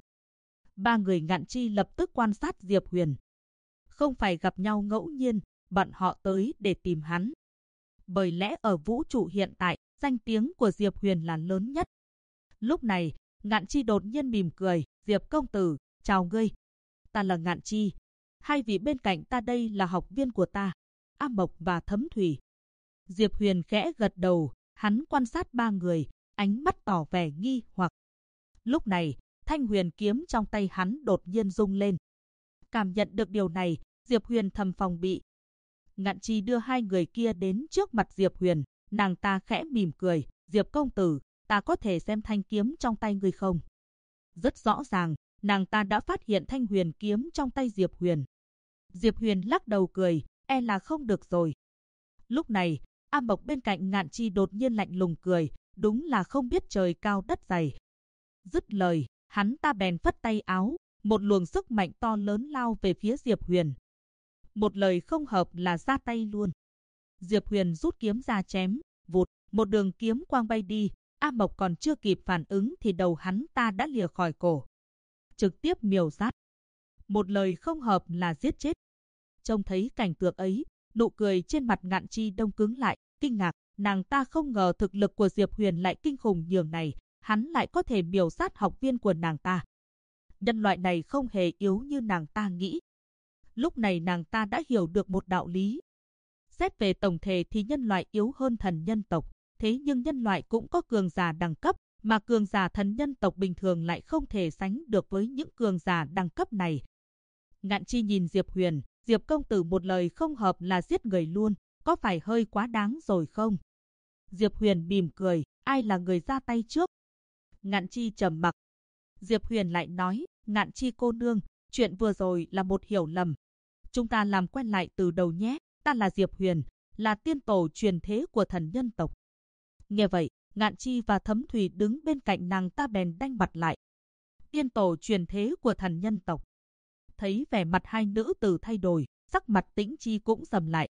3 người Ngạn Chi lập tức quan sát Diệp Huyền. Không phải gặp nhau ngẫu nhiên, bọn họ tới để tìm hắn. Bởi lẽ ở vũ trụ hiện tại, danh tiếng của Diệp Huyền là lớn nhất. Lúc này, Ngạn Chi đột nhiên mỉm cười, Diệp công tử, chào ngươi. Ta là Ngạn Chi. 2 vị bên cạnh ta đây là học viên của ta, A Mộc và Thấm Thủy. Diệp Huyền khẽ gật đầu, hắn quan sát 3 người, ánh mắt tỏ vẻ nghi hoặc. Lúc này, thanh huyền kiếm trong tay hắn đột nhiên rung lên. Cảm nhận được điều này, Diệp Huyền thầm phòng bị. Ngạn Chi đưa 2 người kia đến trước mặt Diệp Huyền, nàng ta khẽ mỉm cười, Diệp công tử, ta có thể xem thanh kiếm trong tay ngươi không? Rất rõ ràng, nàng ta đã phát hiện thanh huyền kiếm trong tay Diệp Huyền. Diệp Huyền lắc đầu cười, e là không được rồi. Lúc này, A Mộc bên cạnh Ngạn Chi đột nhiên lạnh lùng cười, đúng là không biết trời cao đất dày. Dứt lời, hắn ta bèn phất tay áo, một luồng sức mạnh to lớn lao về phía Diệp Huyền. Một lời không hợp là ra tay luôn. Diệp Huyền rút kiếm ra chém, vụt, một đường kiếm quang bay đi. A Mộc còn chưa kịp phản ứng thì đầu hắn ta đã lìa khỏi cổ. Trực tiếp miểu sát. Một lời không hợp là giết chết. Trông thấy cảnh tượng ấy, nụ cười trên mặt Ngạn Chi đông cứng lại, kinh ngạc, nàng ta không ngờ thực lực của Diệp Huyền lại kinh khủng nhường này, hắn lại có thể miểu sát học viên của nàng ta. Nhân loại này không hề yếu như nàng ta nghĩ. Lúc này nàng ta đã hiểu được một đạo lý. Xét về tổng thể thì nhân loại yếu hơn thần nhân tộc, thế nhưng nhân loại cũng có cường giả đẳng cấp, mà cường giả thần nhân tộc bình thường lại không thể sánh được với những cường giả đẳng cấp này. Ngạn Chi nhìn Diệp Huyền, Diệp công tử một lời không hợp là giết người luôn, có phải hơi quá đáng rồi không? Diệp Huyền mỉm cười, ai là người ra tay trước? Ngạn Chi trầm mặc. Diệp Huyền lại nói, Ngạn Chi cô nương, chuyện vừa rồi là một hiểu lầm. Chúng ta làm quen lại từ đầu nhé, ta là Diệp Huyền, là tiên tổ truyền thế của thần nhân tộc. Nghe vậy, Ngạn Chi và Thấm Thủy đứng bên cạnh nàng ta bèn đanh mặt lại. Tiên tổ truyền thế của thần nhân tộc. Thấy vẻ mặt 2 nữ tử thay đổi, sắc mặt Tĩnh Chi cũng sầm lại.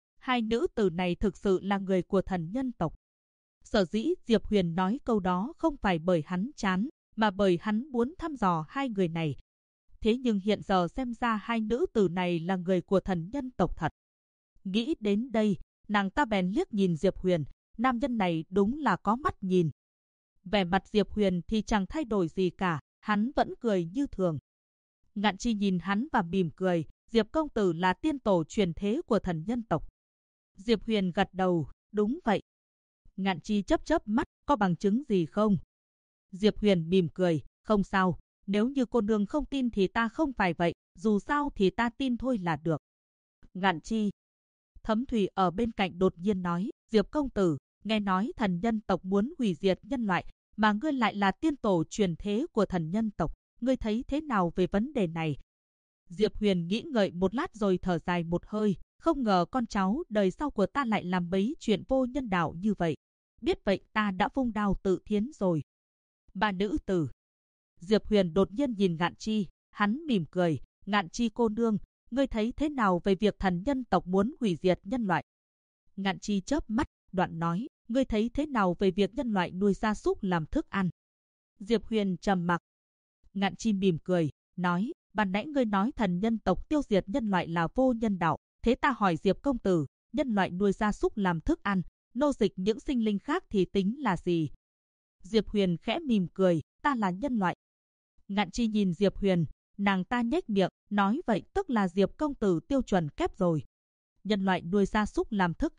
2 nữ tử này thực sự là người của thần nhân tộc. Sở dĩ Diệp Huyền nói câu đó không phải bởi hắn chán, mà bởi hắn muốn thăm dò 2 người này. Thế nhưng hiện giờ xem ra 2 nữ tử này là người của thần nhân tộc thật. Nghĩ đến đây, nàng ta bèn liếc nhìn Diệp Huyền, nam nhân này đúng là có mắt nhìn. Vẻ mặt Diệp Huyền thì chẳng thay đổi gì cả, hắn vẫn cười như thường. Ngạn Chi nhìn hắn và mỉm cười, Diệp công tử là tiên tổ truyền thế của thần nhân tộc. Diệp Huyền gật đầu, đúng vậy. Ngạn Chi chớp chớp mắt, có bằng chứng gì không? Diệp Huyền mỉm cười, không sao, nếu như cô nương không tin thì ta không phải vậy, dù sao thì ta tin thôi là được. Ngạn Chi. Thấm Thủy ở bên cạnh đột nhiên nói, Diệp công tử, nghe nói thần nhân tộc muốn hủy diệt nhân loại, mà ngươi lại là tiên tổ truyền thế của thần nhân tộc, ngươi thấy thế nào về vấn đề này? Diệp Huyền nghĩ ngợi một lát rồi thở dài một hơi, không ngờ con cháu đời sau của ta lại làm mấy chuyện vô nhân đạo như vậy. Biết vậy ta đã vung đao tự thiến rồi. 3 nữ tử. Diệp Huyền đột nhiên nhìn Ngạn Chi, hắn mỉm cười, Ngạn Chi cô nương, ngươi thấy thế nào về việc thần nhân tộc muốn hủy diệt nhân loại? Ngạn Chi chớp mắt, đoạn nói, ngươi thấy thế nào về việc nhân loại nuôi gia súc làm thức ăn? Diệp Huyền trầm mặc. Ngạn Chi mỉm cười, nói, ban nãy ngươi nói thần nhân tộc tiêu diệt nhân loại là vô nhân đạo, thế ta hỏi Diệp công tử, nhân loại nuôi gia súc làm thức ăn, nô dịch những sinh linh khác thì tính là gì? Diệp Huyền khẽ mỉm cười, ta là nhân loại. Ngạn Chi nhìn Diệp Huyền, nàng ta nhếch miệng, nói vậy tức là Diệp công tử tiêu chuẩn kép rồi. Nhân loại nuôi gia súc làm thức ăn,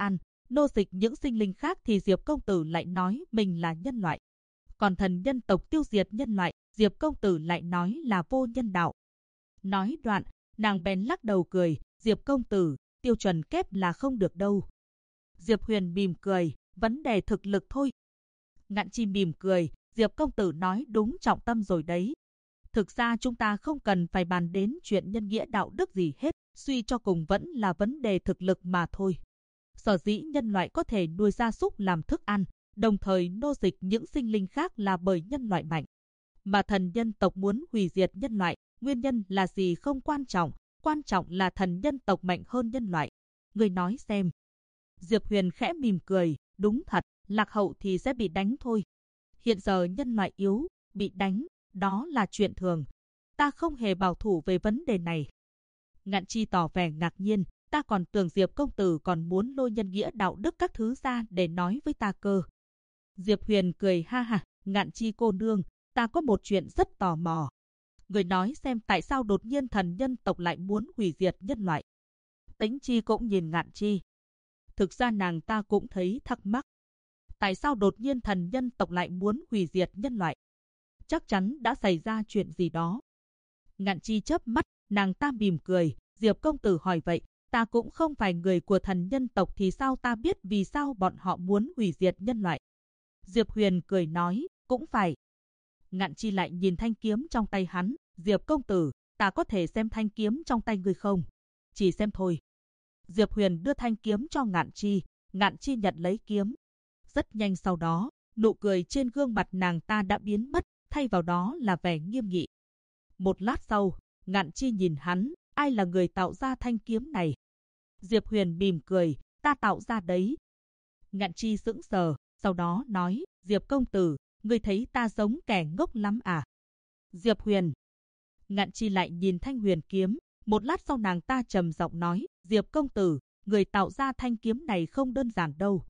nô dịch những sinh linh khác thì Diệp công tử lại nói mình là nhân loại. Còn thần nhân tộc tiêu diệt nhân loại, Diệp công tử lại nói là vô nhân đạo. Nói đoạn, nàng bèn lắc đầu cười, Diệp công tử, tiêu chuẩn kép là không được đâu. Diệp Huyền mỉm cười, vấn đề thực lực thôi. Ngạn Chi mỉm cười, Diệp công tử nói đúng trọng tâm rồi đấy. Thực ra chúng ta không cần phải bàn đến chuyện nhân nghĩa đạo đức gì hết, suy cho cùng vẫn là vấn đề thực lực mà thôi. Sở dĩ nhân loại có thể nuôi gia súc làm thức ăn, đồng thời nô dịch những sinh linh khác là bởi nhân loại mạnh. Mà thần nhân tộc muốn hủy diệt nhân loại, nguyên nhân là gì không quan trọng là thần nhân tộc mạnh hơn nhân loại. Người nói xem. Diệp Huyền khẽ mỉm cười, đúng thật, lạc hậu thì sẽ bị đánh thôi. Hiện giờ nhân loại yếu, bị đánh, đó là chuyện thường. Ta không hề bảo thủ về vấn đề này. Ngạn Chi tỏ vẻ ngạc nhiên, ta còn tưởng Diệp công tử còn muốn lôi nhân nghĩa đạo đức các thứ ra để nói với ta cơ. Diệp Huyền cười ha ha, Ngạn Chi cô nương, ta có một chuyện rất tò mò. Người nói xem tại sao đột nhiên thần nhân tộc lại muốn hủy diệt nhân loại. Tĩnh Chi cũng nhìn Ngạn Chi. Thực ra nàng ta cũng thấy thắc mắc. Tại sao đột nhiên thần nhân tộc lại muốn hủy diệt nhân loại? Chắc chắn đã xảy ra chuyện gì đó. Ngạn Chi chớp mắt, nàng ta mỉm cười, Diệp công tử hỏi vậy, ta cũng không phải người của thần nhân tộc thì sao ta biết vì sao bọn họ muốn hủy diệt nhân loại. Diệp Huyền cười nói, cũng phải. Ngạn Chi lại nhìn thanh kiếm trong tay hắn, Diệp công tử, ta có thể xem thanh kiếm trong tay người không? Chỉ xem thôi. Diệp Huyền đưa thanh kiếm cho Ngạn Chi nhận lấy kiếm. Rất nhanh sau đó, nụ cười trên gương mặt nàng ta đã biến mất, thay vào đó là vẻ nghiêm nghị. Một lát sau, Ngạn Chi nhìn hắn, ai là người tạo ra thanh kiếm này? Diệp Huyền mỉm cười, ta tạo ra đấy. Ngạn Chi sững sờ, sau đó nói, Diệp công tử, ngươi thấy ta giống kẻ ngốc lắm à? Diệp Huyền. Ngạn Chi lại nhìn thanh huyền kiếm, một lát sau nàng ta trầm giọng nói, Diệp công tử, người tạo ra thanh kiếm này không đơn giản đâu.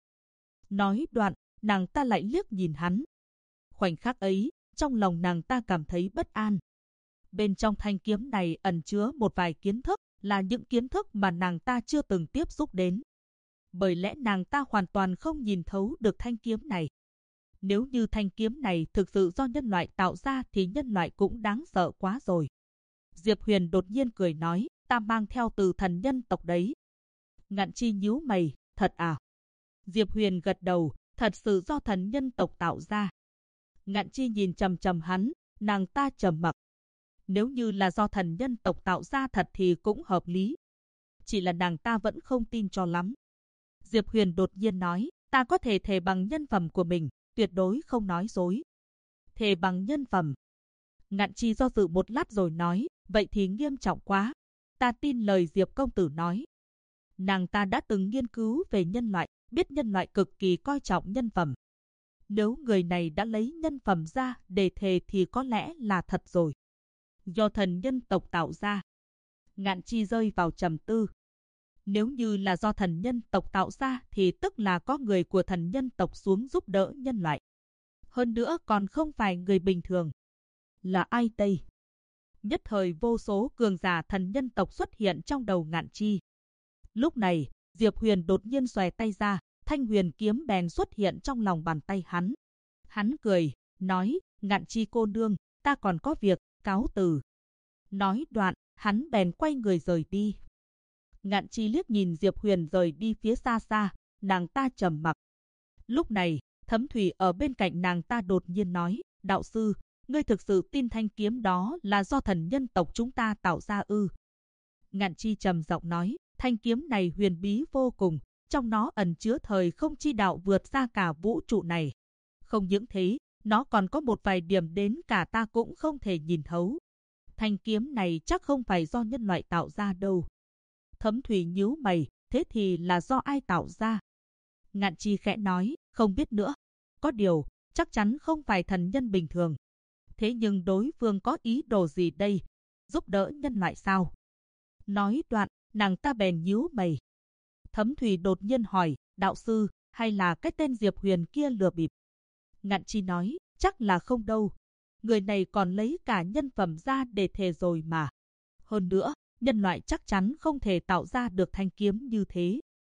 Nói đoạn, nàng ta lại liếc nhìn hắn. Khoảnh khắc ấy, trong lòng nàng ta cảm thấy bất an. Bên trong thanh kiếm này ẩn chứa một vài kiến thức, là những kiến thức mà nàng ta chưa từng tiếp xúc đến. Bởi lẽ nàng ta hoàn toàn không nhìn thấu được thanh kiếm này. Nếu như thanh kiếm này thực sự do nhân loại tạo ra thì nhân loại cũng đáng sợ quá rồi. Diệp Huyền đột nhiên cười nói, ta mang theo từ thần nhân tộc đấy. Ngạn Chi nhíu mày, thật à? Diệp Huyền gật đầu, thật sự do thần nhân tộc tạo ra. Ngạn Chi nhìn chằm chằm hắn, nàng ta trầm mặc. Nếu như là do thần nhân tộc tạo ra thật thì cũng hợp lý. Chỉ là nàng ta vẫn không tin cho lắm. Diệp Huyền đột nhiên nói, ta có thể thề bằng nhân phẩm của mình, tuyệt đối không nói dối. Thề bằng nhân phẩm. Ngạn Chi do dự một lát rồi nói, vậy thì nghiêm trọng quá. Ta tin lời Diệp công tử nói. Nàng ta đã từng nghiên cứu về nhân loại, biết nhân loại cực kỳ coi trọng nhân phẩm. Nếu người này đã lấy nhân phẩm ra để thề thì có lẽ là thật rồi. Do thần nhân tộc tạo ra. Ngạn Chi rơi vào trầm tư. Nếu như là do thần nhân tộc tạo ra thì tức là có người của thần nhân tộc xuống giúp đỡ nhân loại. Hơn nữa còn không phải người bình thường. Là ai đây? Nhất thời vô số cường giả thần nhân tộc xuất hiện trong đầu Ngạn Chi. Lúc này, Diệp Huyền đột nhiên xòe tay ra, thanh huyền kiếm bèn xuất hiện trong lòng bàn tay hắn. Hắn cười, nói, Ngạn Chi cô nương, ta còn có việc, cáo từ. Nói đoạn, hắn bèn quay người rời đi. Ngạn Chi liếc nhìn Diệp Huyền rời đi phía xa xa, nàng ta trầm mặc. Lúc này, Thấm Thủy ở bên cạnh nàng ta đột nhiên nói, đạo sư, ngươi thực sự tin thanh kiếm đó là do thần nhân tộc chúng ta tạo ra ư? Ngạn Chi trầm giọng nói, thanh kiếm này huyền bí vô cùng, trong nó ẩn chứa thời không chi đạo vượt ra cả vũ trụ này. Không những thế, nó còn có một vài điểm đến cả ta cũng không thể nhìn thấu. Thanh kiếm này chắc không phải do nhân loại tạo ra đâu. Thấm Thủy nhíu mày, thế thì là do ai tạo ra? Ngạn Chi khẽ nói, không biết nữa. Có điều, chắc chắn không phải thần nhân bình thường. Thế nhưng đối phương có ý đồ gì đây? Giúp đỡ nhân loại sao? Nói đoạn, nàng ta bèn nhíu mày. Thấm Thủy đột nhiên hỏi, đạo sư, hay là cái tên Diệp Huyền kia lừa bịp? Ngạn Chi nói, chắc là không đâu. Người này còn lấy cả nhân phẩm ra để thề rồi mà. Hơn nữa, nhân loại chắc chắn không thể tạo ra được thanh kiếm như thế.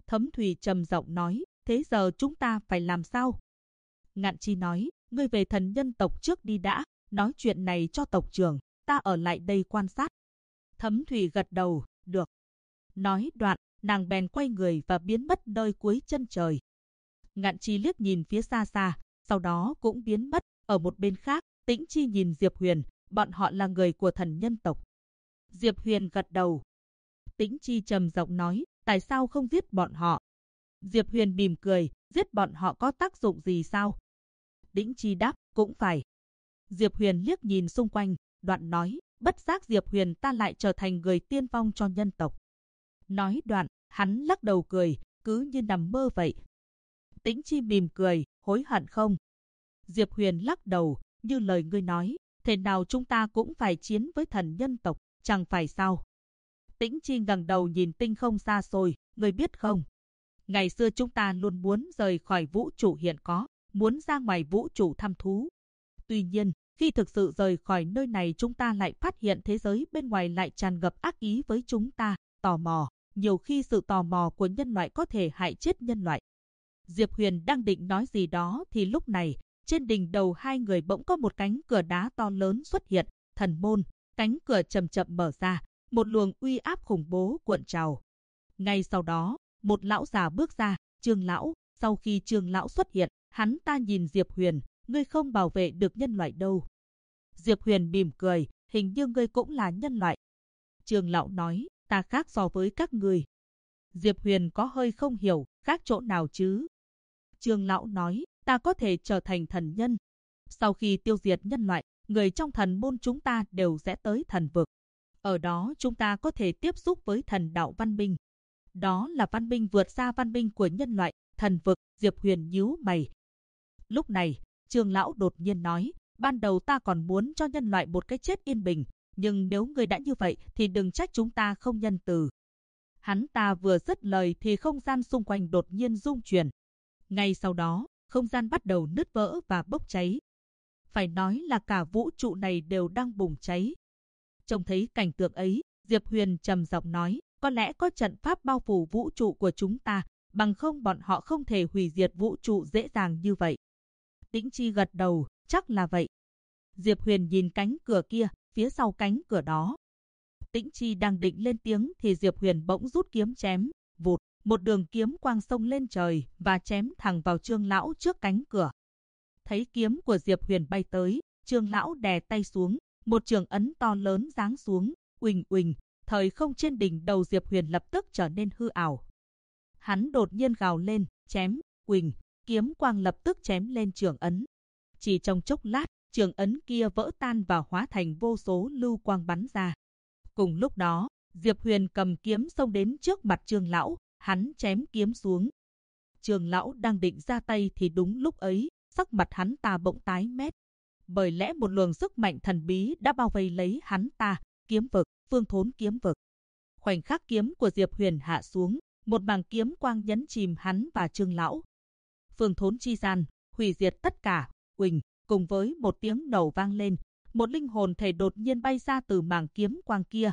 Thấm Thủy trầm giọng nói, thế giờ chúng ta phải làm sao? Ngạn Chi nói, ngươi về thần nhân tộc trước đi đã, nói chuyện này cho tộc trưởng, ta ở lại đây quan sát. Thấm Thủy gật đầu, được. Nói đoạn, nàng bèn quay người và biến mất nơi cuối chân trời. Ngạn Chi liếc nhìn phía xa xa, sau đó cũng biến mất. Ở một bên khác, Tĩnh Chi nhìn Diệp Huyền, bọn họ là người của thần nhân tộc. Diệp Huyền gật đầu. Tĩnh Chi trầm giọng nói, tại sao không giết bọn họ? Diệp Huyền mỉm cười, giết bọn họ có tác dụng gì sao? Tĩnh Chi đáp, cũng phải. Diệp Huyền liếc nhìn xung quanh, đoạn nói, bất giác Diệp Huyền ta lại trở thành người tiên phong cho nhân tộc. Nói đoạn, hắn lắc đầu cười, cứ như nằm mơ vậy. Tĩnh Chi mỉm cười, hối hận không? Diệp Huyền lắc đầu, như lời ngươi nói, thế nào chúng ta cũng phải chiến với thần nhân tộc, chẳng phải sao? Tĩnh Chi ngẩng đầu nhìn tinh không xa xôi, ngươi biết không? Ngày xưa chúng ta luôn muốn rời khỏi vũ trụ hiện có, muốn ra ngoài vũ trụ thăm thú. Tuy nhiên, khi thực sự rời khỏi nơi này chúng ta lại phát hiện thế giới bên ngoài lại tràn ngập ác ý với chúng ta, tò mò. Nhiều khi sự tò mò của nhân loại có thể hại chết nhân loại. Diệp Huyền đang định nói gì đó thì lúc này, trên đỉnh đầu hai người bỗng có một cánh cửa đá to lớn xuất hiện, thần môn, cánh cửa chậm chậm mở ra, một luồng uy áp khủng bố cuộn trào. Ngay sau đó, một lão già bước ra, Trương lão. Sau khi Trương lão xuất hiện, hắn ta nhìn Diệp Huyền, ngươi không bảo vệ được nhân loại đâu. Diệp Huyền mỉm cười, hình như ngươi cũng là nhân loại. Trương lão nói, ta khác so với các ngươi. Diệp Huyền có hơi không hiểu, khác chỗ nào chứ? Trương lão nói, ta có thể trở thành thần nhân. Sau khi tiêu diệt nhân loại, người trong thần môn chúng ta đều sẽ tới thần vực. Ở đó chúng ta có thể tiếp xúc với thần đạo văn minh. Đó là văn minh vượt xa văn minh của nhân loại, thần vực. Diệp Huyền nhíu mày. Lúc này, Trương lão đột nhiên nói, ban đầu ta còn muốn cho nhân loại một cái chết yên bình, nhưng nếu người đã như vậy thì đừng trách chúng ta không nhân từ. Hắn ta vừa dứt lời thì không gian xung quanh đột nhiên rung chuyển. Ngay sau đó, không gian bắt đầu nứt vỡ và bốc cháy. Phải nói là cả vũ trụ này đều đang bùng cháy. Trông thấy cảnh tượng ấy, Diệp Huyền trầm giọng nói, có lẽ có trận pháp bao phủ vũ trụ của chúng ta, bằng không bọn họ không thể hủy diệt vũ trụ dễ dàng như vậy. Tĩnh Chi gật đầu, chắc là vậy. Diệp Huyền nhìn cánh cửa kia, phía sau cánh cửa đó. Tĩnh Chi đang định lên tiếng thì Diệp Huyền bỗng rút kiếm chém, vụt, một đường kiếm quang xông lên trời và chém thẳng vào Trương lão trước cánh cửa. Thấy kiếm của Diệp Huyền bay tới, Trương lão đè tay xuống, một trường ấn to lớn giáng xuống, uỳnh uỳnh, thời không trên đỉnh đầu Diệp Huyền lập tức trở nên hư ảo. Hắn đột nhiên gào lên, chém, uỳnh, kiếm quang lập tức chém lên trường ấn. Chỉ trong chốc lát, trường ấn kia vỡ tan và hóa thành vô số lưu quang bắn ra. Cùng lúc đó, Diệp Huyền cầm kiếm xông đến trước mặt Trương lão, hắn chém kiếm xuống. Trương lão đang định ra tay thì đúng lúc ấy, sắc mặt hắn ta bỗng tái mét. Bởi lẽ một luồng sức mạnh thần bí đã bao vây lấy hắn ta, kiếm vực, Phương Thốn kiếm vực. Khoảnh khắc kiếm của Diệp Huyền hạ xuống, một mảng kiếm quang nhấn chìm hắn và Trương lão. Phương Thốn chi gian, hủy diệt tất cả, uỳnh, cùng với một tiếng nổ vang lên, một linh hồn thể đột nhiên bay ra từ mảng kiếm quang kia.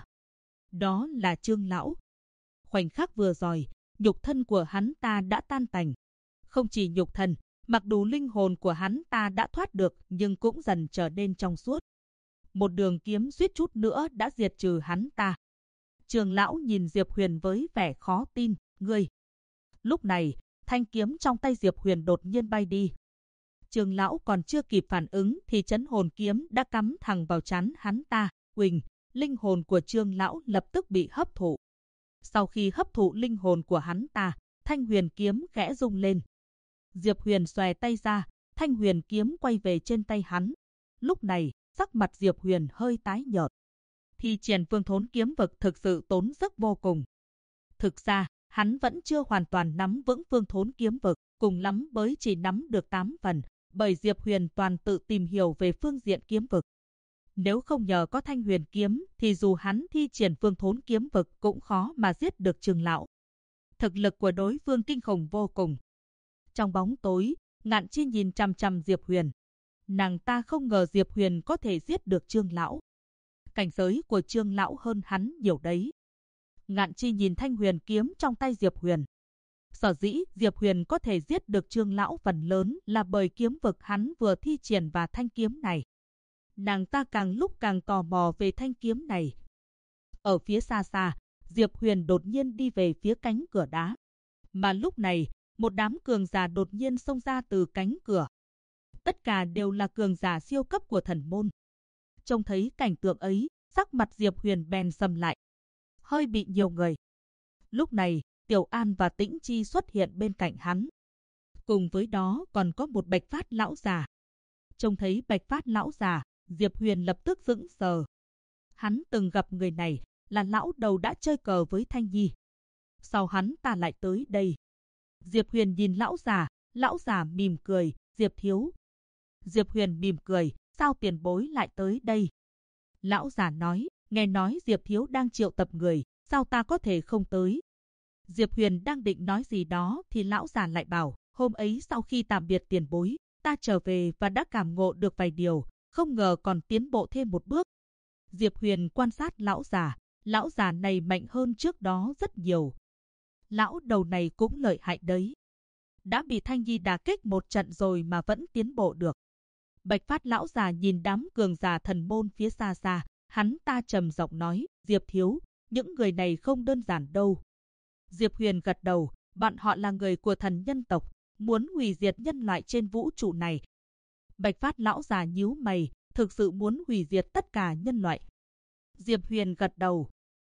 Đó là Trương lão. Khoảnh khắc vừa rồi, nhục thân của hắn ta đã tan tành. Không chỉ nhục thân, mặc dù linh hồn của hắn ta đã thoát được nhưng cũng dần trở nên trong suốt. Một đường kiếm suýt chút nữa đã diệt trừ hắn ta. Trương lão nhìn Diệp Huyền với vẻ khó tin, ngươi. Lúc này, thanh kiếm trong tay Diệp Huyền đột nhiên bay đi. Trương lão còn chưa kịp phản ứng thì chấn hồn kiếm đã cắm thẳng vào trán hắn ta, uỳnh, linh hồn của Trương lão lập tức bị hấp thụ. Sau khi hấp thụ linh hồn của hắn ta, thanh huyền kiếm khẽ rung lên. Diệp Huyền xòe tay ra, thanh huyền kiếm quay về trên tay hắn. Lúc này, sắc mặt Diệp Huyền hơi tái nhợt. Thi triển Phương Thốn kiếm vực thực sự tốn sức vô cùng. Thực ra, hắn vẫn chưa hoàn toàn nắm vững Phương Thốn kiếm vực, cùng lắm mới chỉ nắm được 8 phần, bởi Diệp Huyền toàn tự tìm hiểu về phương diện kiếm vực. Nếu không nhờ có thanh huyền kiếm thì dù hắn thi triển Phương Thốn kiếm vực cũng khó mà giết được Trương lão. Thực lực của đối phương kinh khủng vô cùng. Trong bóng tối, Ngạn Chi nhìn chằm chằm Diệp Huyền. Nàng ta không ngờ Diệp Huyền có thể giết được Trương lão. Cảnh giới của Trương lão hơn hắn nhiều đấy. Ngạn Chi nhìn thanh huyền kiếm trong tay Diệp Huyền. Sở dĩ Diệp Huyền có thể giết được Trương lão phần lớn là bởi kiếm vực hắn vừa thi triển và thanh kiếm này. Nàng ta càng lúc càng tò mò về thanh kiếm này. Ở phía xa xa, Diệp Huyền đột nhiên đi về phía cánh cửa đá. Mà lúc này, một đám cường giả đột nhiên xông ra từ cánh cửa. Tất cả đều là cường giả siêu cấp của thần môn. Trông thấy cảnh tượng ấy, sắc mặt Diệp Huyền bèn sầm lại. Hơi bị nhiều người. Lúc này, Tiểu An và Tĩnh Chi xuất hiện bên cạnh hắn. Cùng với đó còn có một Bạch Phát lão già. Trông thấy Bạch Phát lão già, Diệp Huyền lập tức sững sờ. Hắn từng gặp người này, là lão đầu đã chơi cờ với Thanh Nhi. Sau hắn ta lại tới đây. Diệp Huyền nhìn lão già mỉm cười, Diệp thiếu. Diệp Huyền mỉm cười, sao tiền bối lại tới đây? Lão già nói, nghe nói Diệp thiếu đang triệu tập người, sao ta có thể không tới? Diệp Huyền đang định nói gì đó thì lão già lại bảo, hôm ấy sau khi tạm biệt tiền bối, ta trở về và đã cảm ngộ được vài điều, không ngờ còn tiến bộ thêm một bước. Diệp Huyền quan sát lão già này mạnh hơn trước đó rất nhiều. Lão đầu này cũng lợi hại đấy. Đã bị Thanh Nhi đả kích một trận rồi mà vẫn tiến bộ được. Bạch Phát lão già nhìn đám cường giả thần môn phía xa xa, hắn ta trầm giọng nói, Diệp thiếu, những người này không đơn giản đâu. Diệp Huyền gật đầu, bọn họ là người của thần nhân tộc, muốn hủy diệt nhân loại trên vũ trụ này. Bạch Phát lão già nhíu mày, thực sự muốn hủy diệt tất cả nhân loại. Diệp Huyền gật đầu.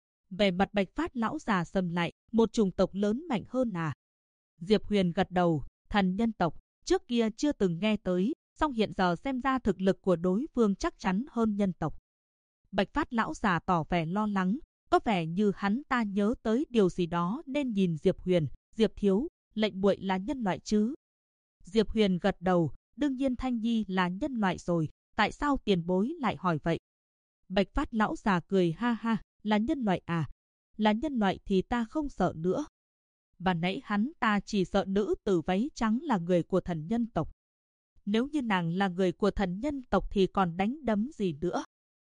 Vẻ mặt Bạch Phát lão già sầm lại, một chủng tộc lớn mạnh hơn à? Diệp Huyền gật đầu, thần nhân tộc, trước kia chưa từng nghe tới, song hiện giờ xem ra thực lực của đối phương chắc chắn hơn nhân tộc. Bạch Phát lão già tỏ vẻ lo lắng, có vẻ như hắn ta nhớ tới điều gì đó nên nhìn Diệp Huyền, Diệp thiếu, lệnh muội là nhân loại chứ? Diệp Huyền gật đầu, đương nhiên Thanh Nhi là nhân loại rồi, tại sao tiền bối lại hỏi vậy? Bạch Phát lão già cười ha ha, là nhân loại à? Là nhân loại thì ta không sợ nữa. Ban nãy hắn ta chỉ sợ nữ tử váy trắng là người của thần nhân tộc. Nếu như nàng là người của thần nhân tộc thì còn đánh đấm gì nữa.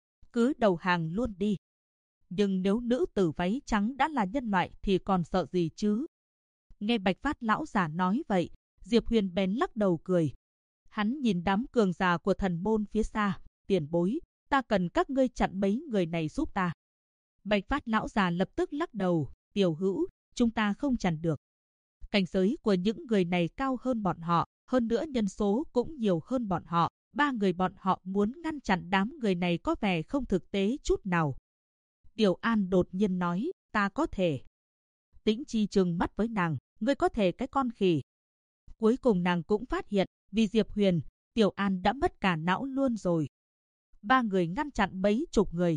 Cứ đầu hàng luôn đi. Nhưng nếu nữ tử váy trắng đã là nhân loại thì còn sợ gì chứ? Nghe Bạch Phát lão già nói vậy, Diệp Huyền bèn lắc đầu cười. Hắn nhìn đám cường giả của thần môn phía xa, tiền bối, ta cần các ngươi chặn mấy người này giúp ta. Bạch Phát lão già lập tức lắc đầu, tiểu hữu, chúng ta không chặn được. Cảnh giới của những người này cao hơn bọn họ, hơn nữa nhân số cũng nhiều hơn bọn họ. Ba người bọn họ muốn ngăn chặn đám người này có vẻ không thực tế chút nào. Tiểu An đột nhiên nói, ta có thể. Tĩnh Chi trừng mắt với nàng, ngươi có thể cái con khỉ. Cuối cùng nàng cũng phát hiện, vì Diệp Huyền, Tiểu An đã mất cả não luôn rồi. Ba người ngăn chặn mấy chục người.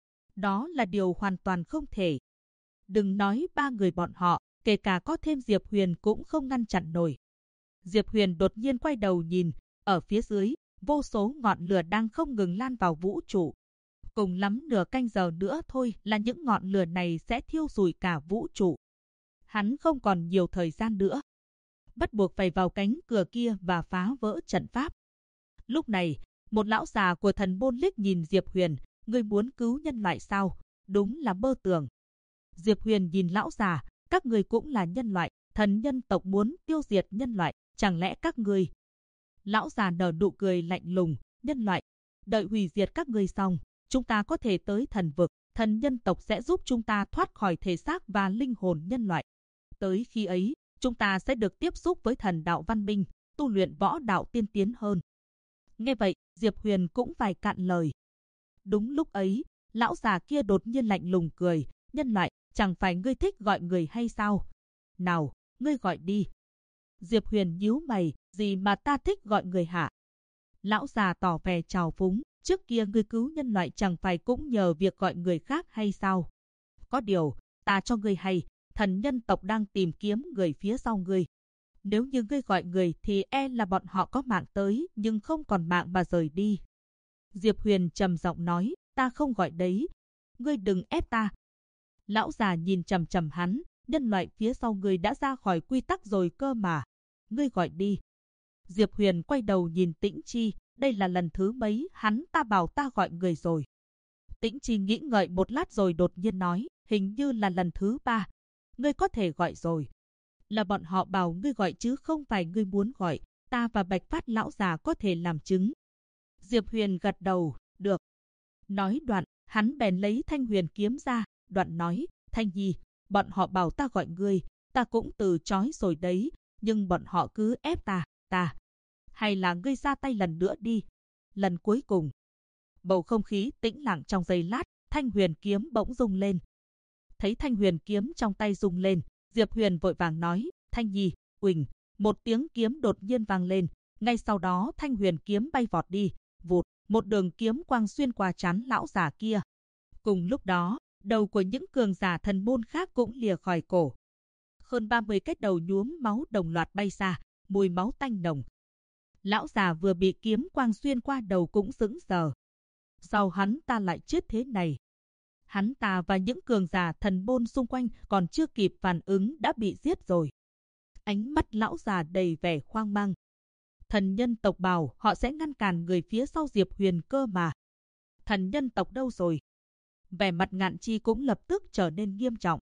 Đó là điều hoàn toàn không thể. Đừng nói ba người bọn họ, kể cả có thêm Diệp Huyền cũng không ngăn chặn nổi. Diệp Huyền đột nhiên quay đầu nhìn, ở phía dưới, vô số ngọn lửa đang không ngừng lan vào vũ trụ. Cùng lắm nửa canh giờ nữa thôi là những ngọn lửa này sẽ thiêu rụi cả vũ trụ. Hắn không còn nhiều thời gian nữa. Bắt buộc phải vào cánh cửa kia và phá vỡ trận pháp. Lúc này, một lão già của thần môn liếc nhìn Diệp Huyền, ngươi muốn cứu nhân loại sao? Đúng là mơ tưởng. Diệp Huyền nhìn lão già, các người cũng là nhân loại, thần nhân tộc muốn tiêu diệt nhân loại, chẳng lẽ các ngươi? Lão già nở nụ cười lạnh lùng, nhân loại, đợi hủy diệt các ngươi xong, chúng ta có thể tới thần vực, thần nhân tộc sẽ giúp chúng ta thoát khỏi thể xác và linh hồn nhân loại. Tới khi ấy, chúng ta sẽ được tiếp xúc với thần đạo văn minh, tu luyện võ đạo tiên tiến hơn. Nghe vậy, Diệp Huyền cũng phải cạn lời. Đúng lúc ấy, lão già kia đột nhiên lạnh lùng cười, nhân loại, chẳng phải ngươi thích gọi người hay sao? Nào, ngươi gọi đi. Diệp Huyền nhíu mày, gì mà ta thích gọi người hả? Lão già tỏ vẻ trào phúng, trước kia ngươi cứu nhân loại chẳng phải cũng nhờ việc gọi người khác hay sao? Có điều, ta cho ngươi hay, thần nhân tộc đang tìm kiếm người phía sau ngươi. Nếu như ngươi gọi người thì e là bọn họ có mạng tới nhưng không còn mạng mà rời đi. Diệp Huyền trầm giọng nói, ta không gọi đấy. Ngươi đừng ép ta. Lão già nhìn chằm chằm hắn, nhân loại phía sau ngươi đã ra khỏi quy tắc rồi cơ mà. Ngươi gọi đi. Diệp Huyền quay đầu nhìn Tĩnh Chi, đây là lần thứ mấy hắn ta bảo ta gọi người rồi. Tĩnh Chi nghĩ ngợi một lát rồi đột nhiên nói, hình như là lần thứ 3. Ngươi có thể gọi rồi. Là bọn họ bảo ngươi gọi chứ không phải ngươi muốn gọi, ta và Bạch Phát lão già có thể làm chứng. Diệp Huyền gật đầu, được. Nói đoạn, hắn bèn lấy Thanh Huyền kiếm ra, đoạn nói, Thanh Nhi, bọn họ bảo ta gọi ngươi, ta cũng từ chối rồi đấy, nhưng bọn họ cứ ép ta. Hay là ngươi ra tay lần nữa đi. Lần cuối cùng. Bầu không khí tĩnh lặng trong giây lát, Thanh Huyền kiếm bỗng rung lên. Thấy Thanh Huyền kiếm trong tay rung lên, Diệp Huyền vội vàng nói, Thanh Nhi, uỳnh, một tiếng kiếm đột nhiên vang lên, ngay sau đó Thanh Huyền kiếm bay vọt đi, vụt, một đường kiếm quang xuyên qua trán lão già kia. Cùng lúc đó, đầu của những cường giả thần môn khác cũng lìa khỏi cổ. Hơn 30 cái đầu nhuốm máu đồng loạt bay ra, mùi máu tanh nồng. Lão già vừa bị kiếm quang xuyên qua đầu cũng sững sờ. Sao hắn ta lại chết thế này? Hắn ta và những cường giả thần môn xung quanh còn chưa kịp phản ứng đã bị giết rồi. Ánh mắt lão già đầy vẻ hoang mang. Thần nhân tộc bảo họ sẽ ngăn cản người phía sau Diệp Huyền cơ mà. Thần nhân tộc đâu rồi? Vẻ mặt Ngạn Chi cũng lập tức trở nên nghiêm trọng.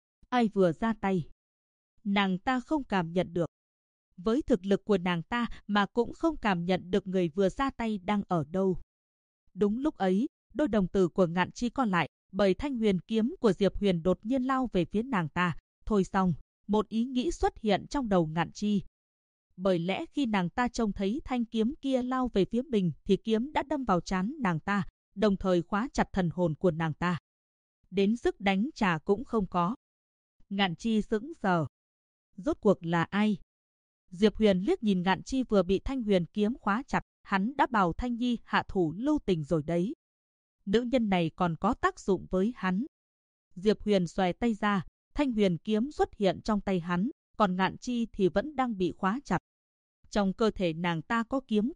Ai vừa ra tay? Nàng ta không cảm nhận được. Với thực lực của nàng ta mà cũng không cảm nhận được người vừa ra tay đang ở đâu. Đúng lúc ấy, đôi đồng tử của Ngạn Chi co lại, bởi Thanh Huyền kiếm của Diệp Huyền đột nhiên lao về phía nàng ta. Thôi xong, một ý nghĩ xuất hiện trong đầu Ngạn Chi. Bởi lẽ khi nàng ta trông thấy thanh kiếm kia lao về phía mình thì kiếm đã đâm vào trán nàng ta, đồng thời khóa chặt thần hồn của nàng ta. Đến sức đánh trả cũng không có. Ngạn Chi sững sờ. Rốt cuộc là ai? Diệp Huyền liếc nhìn Ngạn Chi vừa bị Thanh Huyền kiếm khóa chặt, hắn đã bảo Thanh Nhi hạ thủ lưu tình rồi đấy. Nữ nhân này còn có tác dụng với hắn. Diệp Huyền xòe tay ra, Thanh Huyền kiếm xuất hiện trong tay hắn, còn Ngạn Chi thì vẫn đang bị khóa chặt. Trong cơ thể nàng ta có kiếm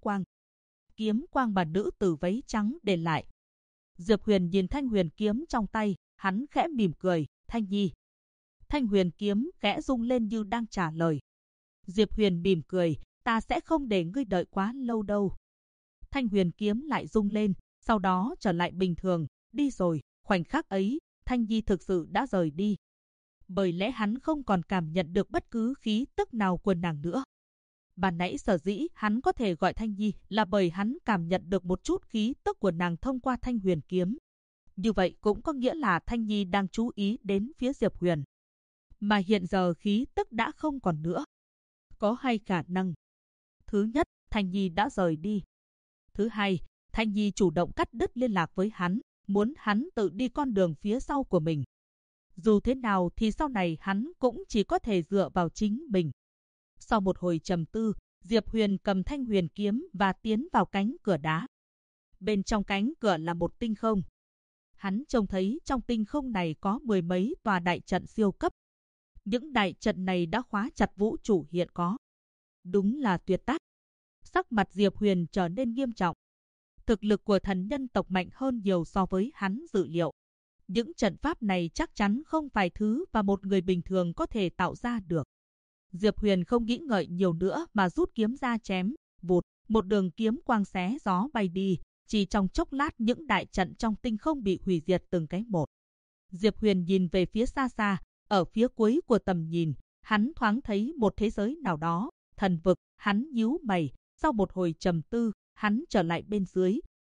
quang mà nữ tử váy trắng để lại. Diệp Huyền nhìn Thanh Huyền kiếm trong tay, hắn khẽ mỉm cười, Thanh Nhi. Thanh Huyền kiếm khẽ rung lên như đang trả lời. Diệp Huyền mỉm cười, ta sẽ không để ngươi đợi quá lâu đâu. Thanh Huyền kiếm lại rung lên, sau đó trở lại bình thường, đi rồi. Khoảnh khắc ấy, Thanh Nhi thực sự đã rời đi. Bởi lẽ hắn không còn cảm nhận được bất cứ khí tức nào của nàng nữa. Ban nãy sở dĩ hắn có thể gọi Thanh Nhi là bởi hắn cảm nhận được một chút khí tức của nàng thông qua Thanh Huyền kiếm. Như vậy cũng có nghĩa là Thanh Nhi đang chú ý đến phía Diệp Huyền. Mà hiện giờ khí tức đã không còn nữa. Có hai khả năng. Thứ nhất, Thanh Nhi đã rời đi. Thứ hai, Thanh Nhi chủ động cắt đứt liên lạc với hắn, muốn hắn tự đi con đường phía sau của mình. Dù thế nào thì sau này hắn cũng chỉ có thể dựa vào chính mình. Sau một hồi trầm tư, Diệp Huyền cầm Thanh Huyền kiếm và tiến vào cánh cửa đá. Bên trong cánh cửa là một tinh không. Hắn trông thấy trong tinh không này có mười mấy tòa đại trận siêu cấp. Những đại trận này đã khóa chặt vũ trụ hiện có. Đúng là tuyệt tác. Sắc mặt Diệp Huyền trở nên nghiêm trọng. Thực lực của thần nhân tộc mạnh hơn nhiều so với hắn dự liệu. Những trận pháp này chắc chắn không phải thứ mà một người bình thường có thể tạo ra được. Diệp Huyền không nghĩ ngợi nhiều nữa mà rút kiếm ra chém, vụt, một đường kiếm quang xé gió bay đi, chỉ trong chốc lát những đại trận trong tinh không bị hủy diệt từng cái một. Diệp Huyền nhìn về phía xa xa, ở phía cuối của tầm nhìn, hắn thoáng thấy một thế giới nào đó, thần vực, hắn nhíu mày, sau một hồi trầm tư, hắn trở lại bên dưới.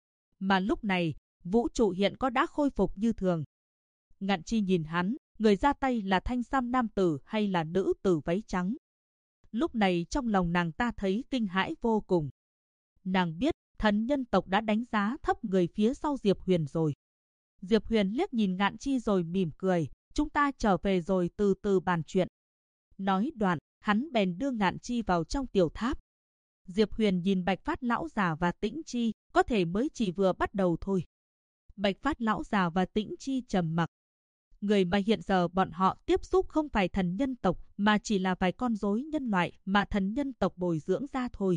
Mà lúc này, vũ trụ hiện có đã khôi phục như thường. Ngạn Chi nhìn hắn, người ra tay là thanh sam nam tử hay là nữ tử váy trắng. Lúc này trong lòng nàng ta thấy kinh hãi vô cùng. Nàng biết thần nhân tộc đã đánh giá thấp người phía sau Diệp Huyền rồi. Diệp Huyền liếc nhìn Ngạn Chi rồi mỉm cười, chúng ta trở về rồi từ từ bàn chuyện. Nói đoạn, hắn bèn đưa Ngạn Chi vào trong tiểu tháp. Diệp Huyền nhìn Bạch Phát lão già và Tĩnh Chi, có thể mới chỉ vừa bắt đầu thôi. Bạch Phát lão già và Tĩnh Chi trầm mặc. Người mà hiện giờ bọn họ tiếp xúc không phải thần nhân tộc mà chỉ là vài con rối nhân loại mà thần nhân tộc bồi dưỡng ra thôi.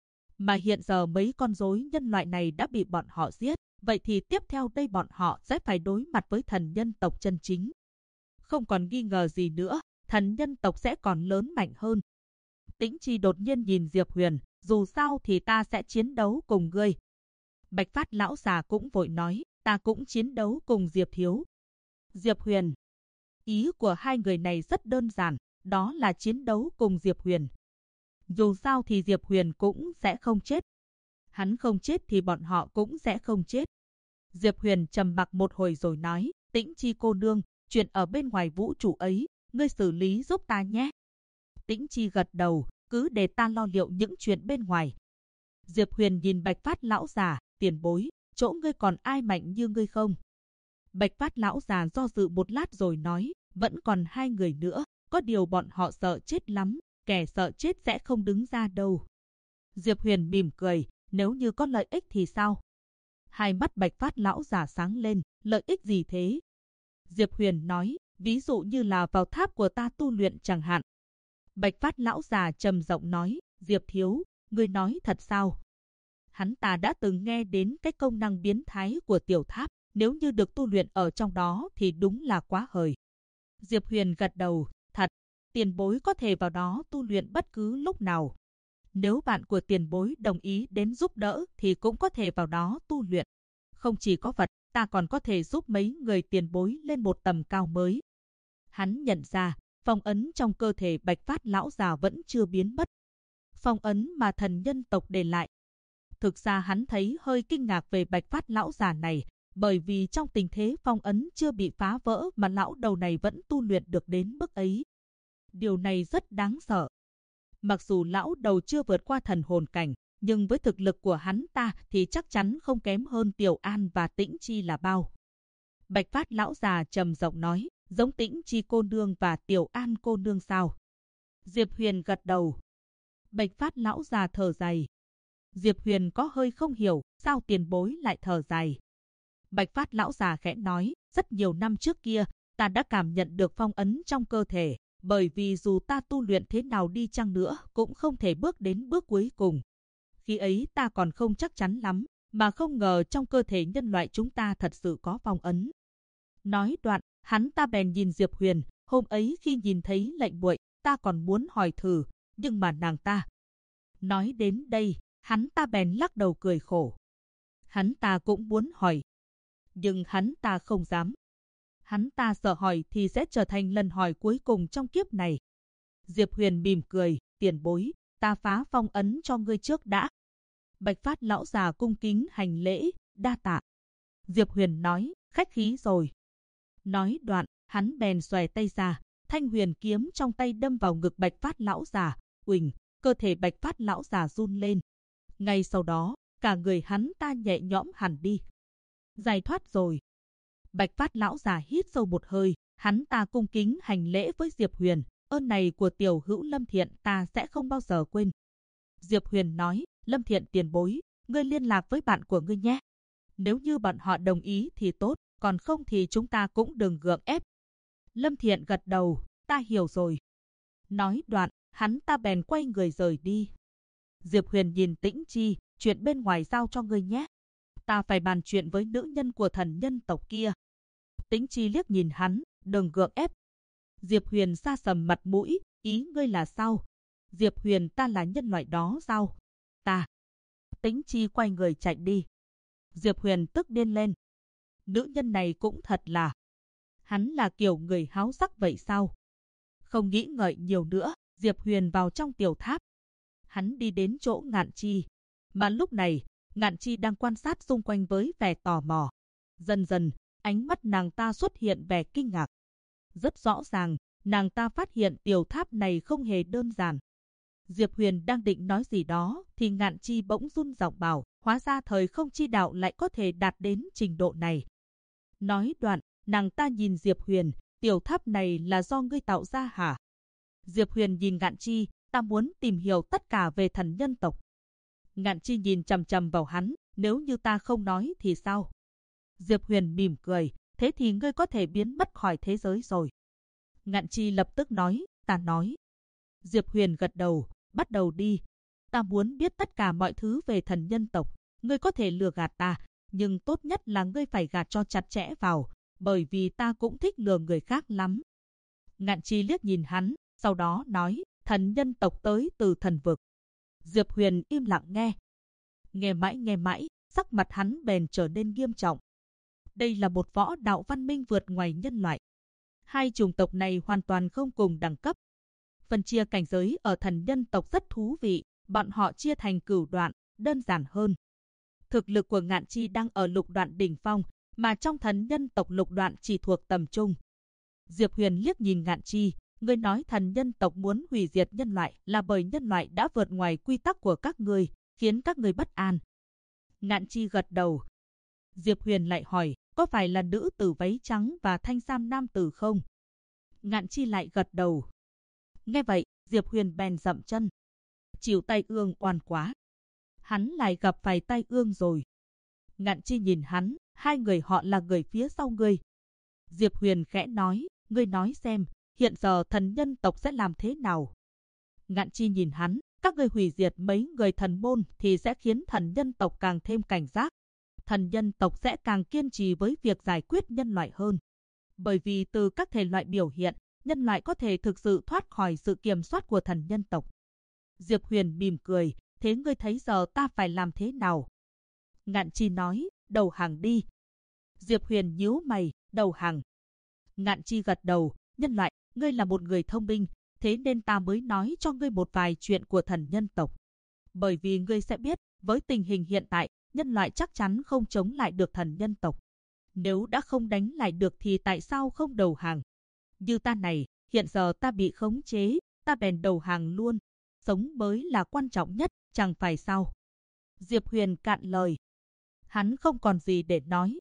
Mà hiện giờ mấy con rối nhân loại này đã bị bọn họ giết, vậy thì tiếp theo đây bọn họ sẽ phải đối mặt với thần nhân tộc chân chính. Không còn nghi ngờ gì nữa, thần nhân tộc sẽ còn lớn mạnh hơn. Tĩnh Chi đột nhiên nhìn Diệp Huyền, dù sao thì ta sẽ chiến đấu cùng ngươi. Bạch Phát lão già cũng vội nói, ta cũng chiến đấu cùng Diệp thiếu. Diệp Huyền. Ý của hai người này rất đơn giản, đó là chiến đấu cùng Diệp Huyền. Dù sao thì Diệp Huyền cũng sẽ không chết. Hắn không chết thì bọn họ cũng sẽ không chết. Diệp Huyền trầm mặc một hồi rồi nói, Tĩnh Chi cô nương, chuyện ở bên ngoài vũ trụ ấy, ngươi xử lý giúp ta nhé. Tĩnh Chi gật đầu, cứ để ta lo liệu những chuyện bên ngoài. Diệp Huyền nhìn Bạch Phát lão già, tiền bối, chỗ ngươi còn ai mạnh như ngươi không? Bạch Phát lão già do dự một lát rồi nói, vẫn còn 2 người nữa, có điều bọn họ sợ chết lắm, kẻ sợ chết sẽ không đứng ra đâu. Diệp Huyền mỉm cười, nếu như có lợi ích thì sao? Hai mắt Bạch Phát lão già sáng lên, lợi ích gì thế? Diệp Huyền nói, ví dụ như là vào tháp của ta tu luyện chẳng hạn. Bạch Phát lão già trầm giọng nói, Diệp thiếu, ngươi nói thật sao? Hắn ta đã từng nghe đến cái công năng biến thái của tiểu tháp, nếu như được tu luyện ở trong đó thì đúng là quá hời. Diệp Huyền gật đầu, thật, tiền bối có thể vào đó tu luyện bất cứ lúc nào. Nếu bạn của tiền bối đồng ý đến giúp đỡ thì cũng có thể vào đó tu luyện. Không chỉ có vật, ta còn có thể giúp mấy người tiền bối lên một tầm cao mới. Hắn nhận ra, phong ấn trong cơ thể Bạch Phát lão già vẫn chưa biến mất. Phong ấn mà thần nhân tộc để lại. Thực ra hắn thấy hơi kinh ngạc về Bạch Phát lão già này, bởi vì trong tình thế phong ấn chưa bị phá vỡ mà lão đầu này vẫn tu luyện được đến mức ấy. Điều này rất đáng sợ. Mặc dù lão đầu chưa vượt qua thần hồn cảnh, nhưng với thực lực của hắn ta thì chắc chắn không kém hơn Tiểu An và Tĩnh Chi là bao. Bạch Phát lão già trầm giọng nói, giống Tĩnh Chi cô nương và Tiểu An cô nương sao? Diệp Huyền gật đầu. Bạch Phát lão già thở dài. Diệp Huyền có hơi không hiểu, sao tiền bối lại thở dài. Bạch Phát lão già khẽ nói, rất nhiều năm trước kia, ta đã cảm nhận được phong ấn trong cơ thể, bởi vì dù ta tu luyện thế nào đi chăng nữa cũng không thể bước đến bước cuối cùng. Khi ấy ta còn không chắc chắn lắm, mà không ngờ trong cơ thể nhân loại chúng ta thật sự có phong ấn. Nói đoạn, hắn ta bèn nhìn Diệp Huyền, hôm ấy khi nhìn thấy lệnh muội, ta còn muốn hỏi thử, nhưng mà nàng ta. Nói đến đây, hắn ta bèn lắc đầu cười khổ. Hắn ta cũng muốn hỏi, nhưng hắn ta không dám. Hắn ta sợ hỏi thì sẽ trở thành lần hỏi cuối cùng trong kiếp này. Diệp Huyền mỉm cười, tiền bối, ta phá phong ấn cho ngươi trước đã. Bạch Phát lão già cung kính hành lễ, đa tạ. Diệp Huyền nói, khách khí rồi. Nói đoạn, hắn bèn xòe tay ra, thanh huyền kiếm trong tay đâm vào ngực Bạch Phát lão già, uỳnh, cơ thể Bạch Phát lão già run lên. Ngay sau đó, cả người hắn ta nhẹ nhõm hẳn đi. Giải thoát rồi. Bạch Phát lão già hít sâu một hơi, hắn ta cung kính hành lễ với Diệp Huyền, ơn này của tiểu hữu Lâm Thiện ta sẽ không bao giờ quên. Diệp Huyền nói, Lâm Thiện tiền bối, ngươi liên lạc với bạn của ngươi nhé. Nếu như bọn họ đồng ý thì tốt, còn không thì chúng ta cũng đừng gượng ép. Lâm Thiện gật đầu, ta hiểu rồi. Nói đoạn, hắn ta bèn quay người rời đi. Diệp Huyền nhìn Tĩnh Chi, chuyện bên ngoài giao cho ngươi nhé. Ta phải bàn chuyện với nữ nhân của thần nhân tộc kia. Tĩnh Chi liếc nhìn hắn, đừng gượng ép. Diệp Huyền sa sầm mặt mũi, ý ngươi là sao? Diệp Huyền ta là nhân loại đó sao? Ta. Tĩnh Chi quay người chạy đi. Diệp Huyền tức điên lên. Nữ nhân này cũng thật là. Hắn là kiểu người háo sắc vậy sao? Không nghĩ ngợi nhiều nữa, Diệp Huyền vào trong tiểu tháp. Hắn đi đến chỗ Ngạn Chi. Mà lúc này, Ngạn Chi đang quan sát xung quanh với vẻ tò mò. Dần dần, ánh mắt nàng ta xuất hiện vẻ kinh ngạc. Rất rõ ràng, nàng ta phát hiện tiểu tháp này không hề đơn giản. Diệp Huyền đang định nói gì đó thì Ngạn Chi bỗng run giọng bảo, hóa ra thời không chi đạo lại có thể đạt đến trình độ này. Nói đoạn, nàng ta nhìn Diệp Huyền, tiểu tháp này là do ngươi tạo ra hả? Diệp Huyền nhìn Ngạn Chi, ta muốn tìm hiểu tất cả về thần nhân tộc. Ngạn Chi nhìn chằm chằm vào hắn, nếu như ta không nói thì sao? Diệp Huyền mỉm cười, thế thì ngươi có thể biến mất khỏi thế giới rồi. Ngạn Chi lập tức nói, ta nói. Diệp Huyền gật đầu, bắt đầu đi. Ta muốn biết tất cả mọi thứ về thần nhân tộc. Ngươi có thể lừa gạt ta, nhưng tốt nhất là ngươi phải gạt cho chặt chẽ vào, bởi vì ta cũng thích lừa người khác lắm. Ngạn Chi liếc nhìn hắn, sau đó nói, thần nhân tộc tới từ thần vực. Diệp Huyền im lặng nghe. Nghe mãi, sắc mặt hắn bèn trở nên nghiêm trọng. Đây là một võ đạo văn minh vượt ngoài nhân loại. Hai chủng tộc này hoàn toàn không cùng đẳng cấp. Phân chia cảnh giới ở thần nhân tộc rất thú vị, bọn họ chia thành cửu đoạn, đơn giản hơn. Thực lực của Ngạn Chi đang ở lục đoạn đỉnh phong, mà trong thần nhân tộc lục đoạn chỉ thuộc tầm trung. Diệp Huyền liếc nhìn Ngạn Chi, ngươi nói thần nhân tộc muốn hủy diệt nhân loại là bởi nhân loại đã vượt ngoài quy tắc của các ngươi, khiến các ngươi bất an. Ngạn Chi gật đầu. Diệp Huyền lại hỏi, có phải là nữ tử váy trắng và thanh sam nam tử không? Ngạn Chi lại gật đầu. Nghe vậy, Diệp Huyền bèn dậm chân. Chịu tay ương oan quá. Hắn lại gặp phải tay ương rồi. Ngạn Chi nhìn hắn, hai người họ là người phía sau ngươi. Diệp Huyền khẽ nói, ngươi nói xem, hiện giờ thần nhân tộc sẽ làm thế nào? Ngạn Chi nhìn hắn, các ngươi hủy diệt mấy người thần môn thì sẽ khiến thần nhân tộc càng thêm cảnh giác. Thần nhân tộc sẽ càng kiên trì với việc giải quyết nhân loại hơn. Bởi vì từ các thể loại biểu hiện, nhân loại có thể thực sự thoát khỏi sự kiểm soát của thần nhân tộc. Diệp Huyền mỉm cười, thế ngươi thấy giờ ta phải làm thế nào? Ngạn Chi nói, đầu hàng đi. Diệp Huyền nhíu mày, đầu hàng. Ngạn Chi gật đầu, nhân loại, ngươi là một người thông minh, thế nên ta mới nói cho ngươi một vài chuyện của thần nhân tộc. Bởi vì ngươi sẽ biết, với tình hình hiện tại, nhân loại chắc chắn không chống lại được thần nhân tộc. Nếu đã không đánh lại được thì tại sao không đầu hàng? Như ta này, hiện giờ ta bị khống chế, ta bèn đầu hàng luôn. Sống mới là quan trọng nhất, chẳng phải sao? Diệp Huyền cạn lời. Hắn không còn gì để nói.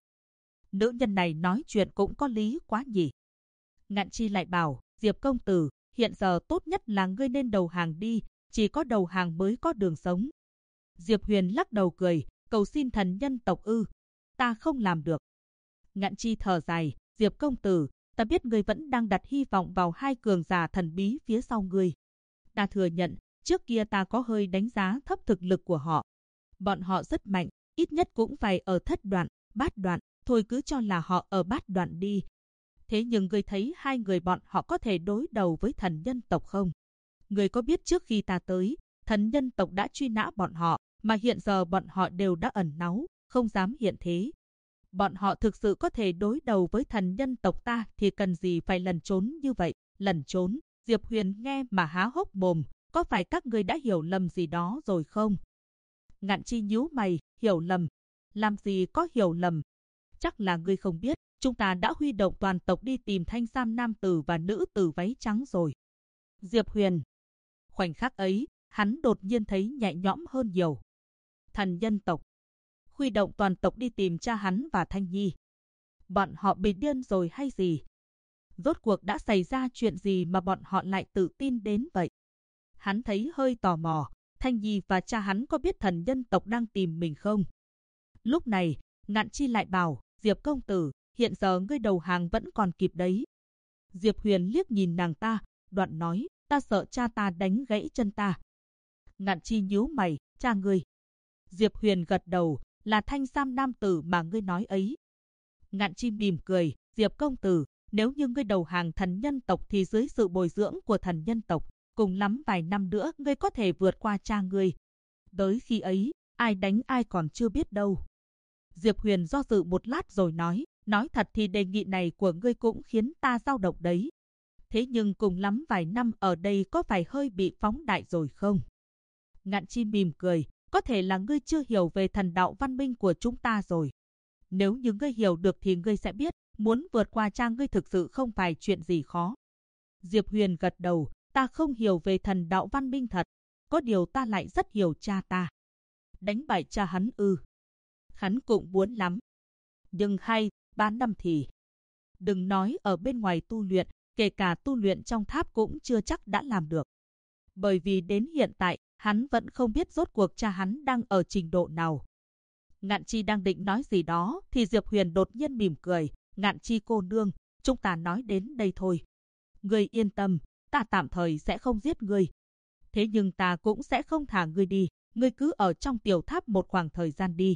Nữ nhân này nói chuyện cũng có lý quá nhỉ. Ngạn Chi lại bảo, Diệp công tử, hiện giờ tốt nhất là ngươi nên đầu hàng đi, chỉ có đầu hàng mới có đường sống. Diệp Huyền lắc đầu cười, cầu xin thần nhân tộc ư, ta không làm được. Ngạn Chi thở dài, Diệp công tử, ta biết ngươi vẫn đang đặt hy vọng vào hai cường giả thần bí phía sau ngươi. Ta thừa nhận, trước kia ta có hơi đánh giá thấp thực lực của họ. Bọn họ rất mạnh, ít nhất cũng phải ở thất đoạn, bát đoạn, thôi cứ cho là họ ở bát đoạn đi. Thế nhưng ngươi thấy hai người bọn họ có thể đối đầu với thần nhân tộc không? Ngươi có biết trước khi ta tới, thần nhân tộc đã truy nã bọn họ, mà hiện giờ bọn họ đều đã ẩn náu, không dám hiện thế. Bọn họ thực sự có thể đối đầu với thần nhân tộc ta thì cần gì phải lẩn trốn như vậy? Lẩn trốn? Diệp Huyền nghe mà há hốc mồm, có phải các ngươi đã hiểu lầm gì đó rồi không? Ngạn Chi nhíu mày, hiểu lầm? Làm gì có hiểu lầm? Chắc là ngươi không biết, chúng ta đã huy động toàn tộc đi tìm thanh sam nam tử và nữ tử váy trắng rồi. Diệp Huyền. Khoảnh khắc ấy, hắn đột nhiên thấy nhẹ nhõm hơn nhiều. Thần nhân tộc. Huy động toàn tộc đi tìm cha hắn và Thanh Nhi. Bọn họ bị điên rồi hay gì? Rốt cuộc đã xảy ra chuyện gì mà bọn họ lại tự tin đến vậy? Hắn thấy hơi tò mò, Thanh Nhi và cha hắn có biết thần nhân tộc đang tìm mình không? Lúc này, Ngạn Chi lại bảo, Diệp công tử, hiện giờ ngươi đầu hàng vẫn còn kịp đấy. Diệp Huyền liếc nhìn nàng ta, đoạn nói, ta sợ cha ta đánh gãy chân ta. Ngạn Chi nhíu mày, cha ngươi. Diệp Huyền gật đầu, là thanh sam nam tử mà ngươi nói ấy. Ngạn Chi mỉm cười, Diệp công tử, nếu như ngươi đầu hàng thần nhân tộc thì dưới sự bồi dưỡng của thần nhân tộc, cùng lắm vài năm nữa ngươi có thể vượt qua cha ngươi. Tới khi ấy, ai đánh ai còn chưa biết đâu. Diệp Huyền do dự một lát rồi nói thật thì đề nghị này của ngươi cũng khiến ta dao động đấy. Thế nhưng cùng lắm vài năm ở đây có phải hơi bị phóng đại rồi không? Ngạn Chi mỉm cười, có thể là ngươi chưa hiểu về thần đạo văn minh của chúng ta rồi. Nếu như ngươi hiểu được thì ngươi sẽ biết, muốn vượt qua cha ngươi thực sự không phải chuyện gì khó. Diệp Huyền gật đầu, ta không hiểu về thần đạo văn minh thật, có điều ta lại rất hiểu cha ta. Đánh bại cha hắn ư? Hắn cũng muốn lắm. Nhưng 2-3 năm thì... Đừng nói ở bên ngoài tu luyện, kể cả tu luyện trong tháp cũng chưa chắc đã làm được. Bởi vì đến hiện tại, hắn vẫn không biết rốt cuộc cha hắn đang ở trình độ nào. Ngạn Chi đang định nói gì đó, thì Diệp Huyền đột nhiên mỉm cười. Ngạn Chi cô nương, chúng ta nói đến đây thôi. Ngươi yên tâm, ta tạm thời sẽ không giết ngươi. Thế nhưng ta cũng sẽ không thả ngươi đi, ngươi cứ ở trong tiểu tháp một khoảng thời gian đi.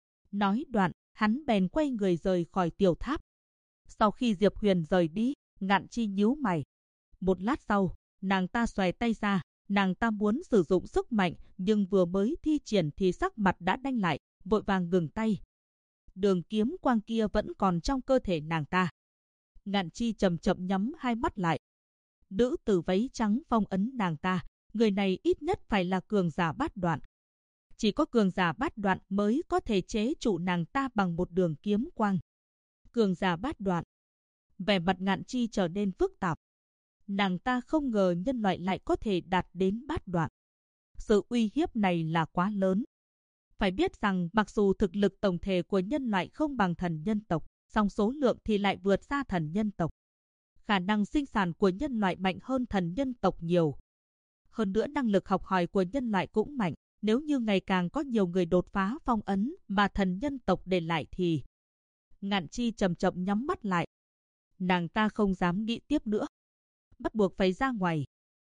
Nói đoạn, hắn bèn quay người rời khỏi tiểu tháp. Sau khi Diệp Huyền rời đi, Ngạn Chi nhíu mày. Một lát sau, nàng ta xòe tay ra, nàng ta muốn sử dụng sức mạnh, nhưng vừa mới thi triển thì sắc mặt đã đanh lại, vội vàng ngừng tay. Đường kiếm quang kia vẫn còn trong cơ thể nàng ta. Ngạn Chi chậm chậm nhắm hai mắt lại. nữ tử váy trắng phong ấn nàng ta. Người này ít nhất phải là cường giả bát đoạn. Chỉ có cường giả bát đoạn mới có thể chế trụ nàng ta bằng một đường kiếm quang. Cường giả bát đoạn. Vẻ mặt Ngạn Chi trở nên phức tạp. Nàng ta không ngờ nhân loại lại có thể đạt đến bát đoạn. Sự uy hiếp này là quá lớn. Phải biết rằng mặc dù thực lực tổng thể của nhân loại không bằng thần nhân tộc, song số lượng thì lại vượt xa thần nhân tộc. Khả năng sinh sản của nhân loại mạnh hơn thần nhân tộc nhiều. Hơn nữa năng lực học hỏi của nhân loại cũng mạnh. Nếu như ngày càng có nhiều người đột phá phong ấn mà thần nhân tộc để lại thì... Ngạn Chi chậm chậm nhắm mắt lại. Nàng ta không dám nghĩ tiếp nữa. Bắt buộc phải ra ngoài.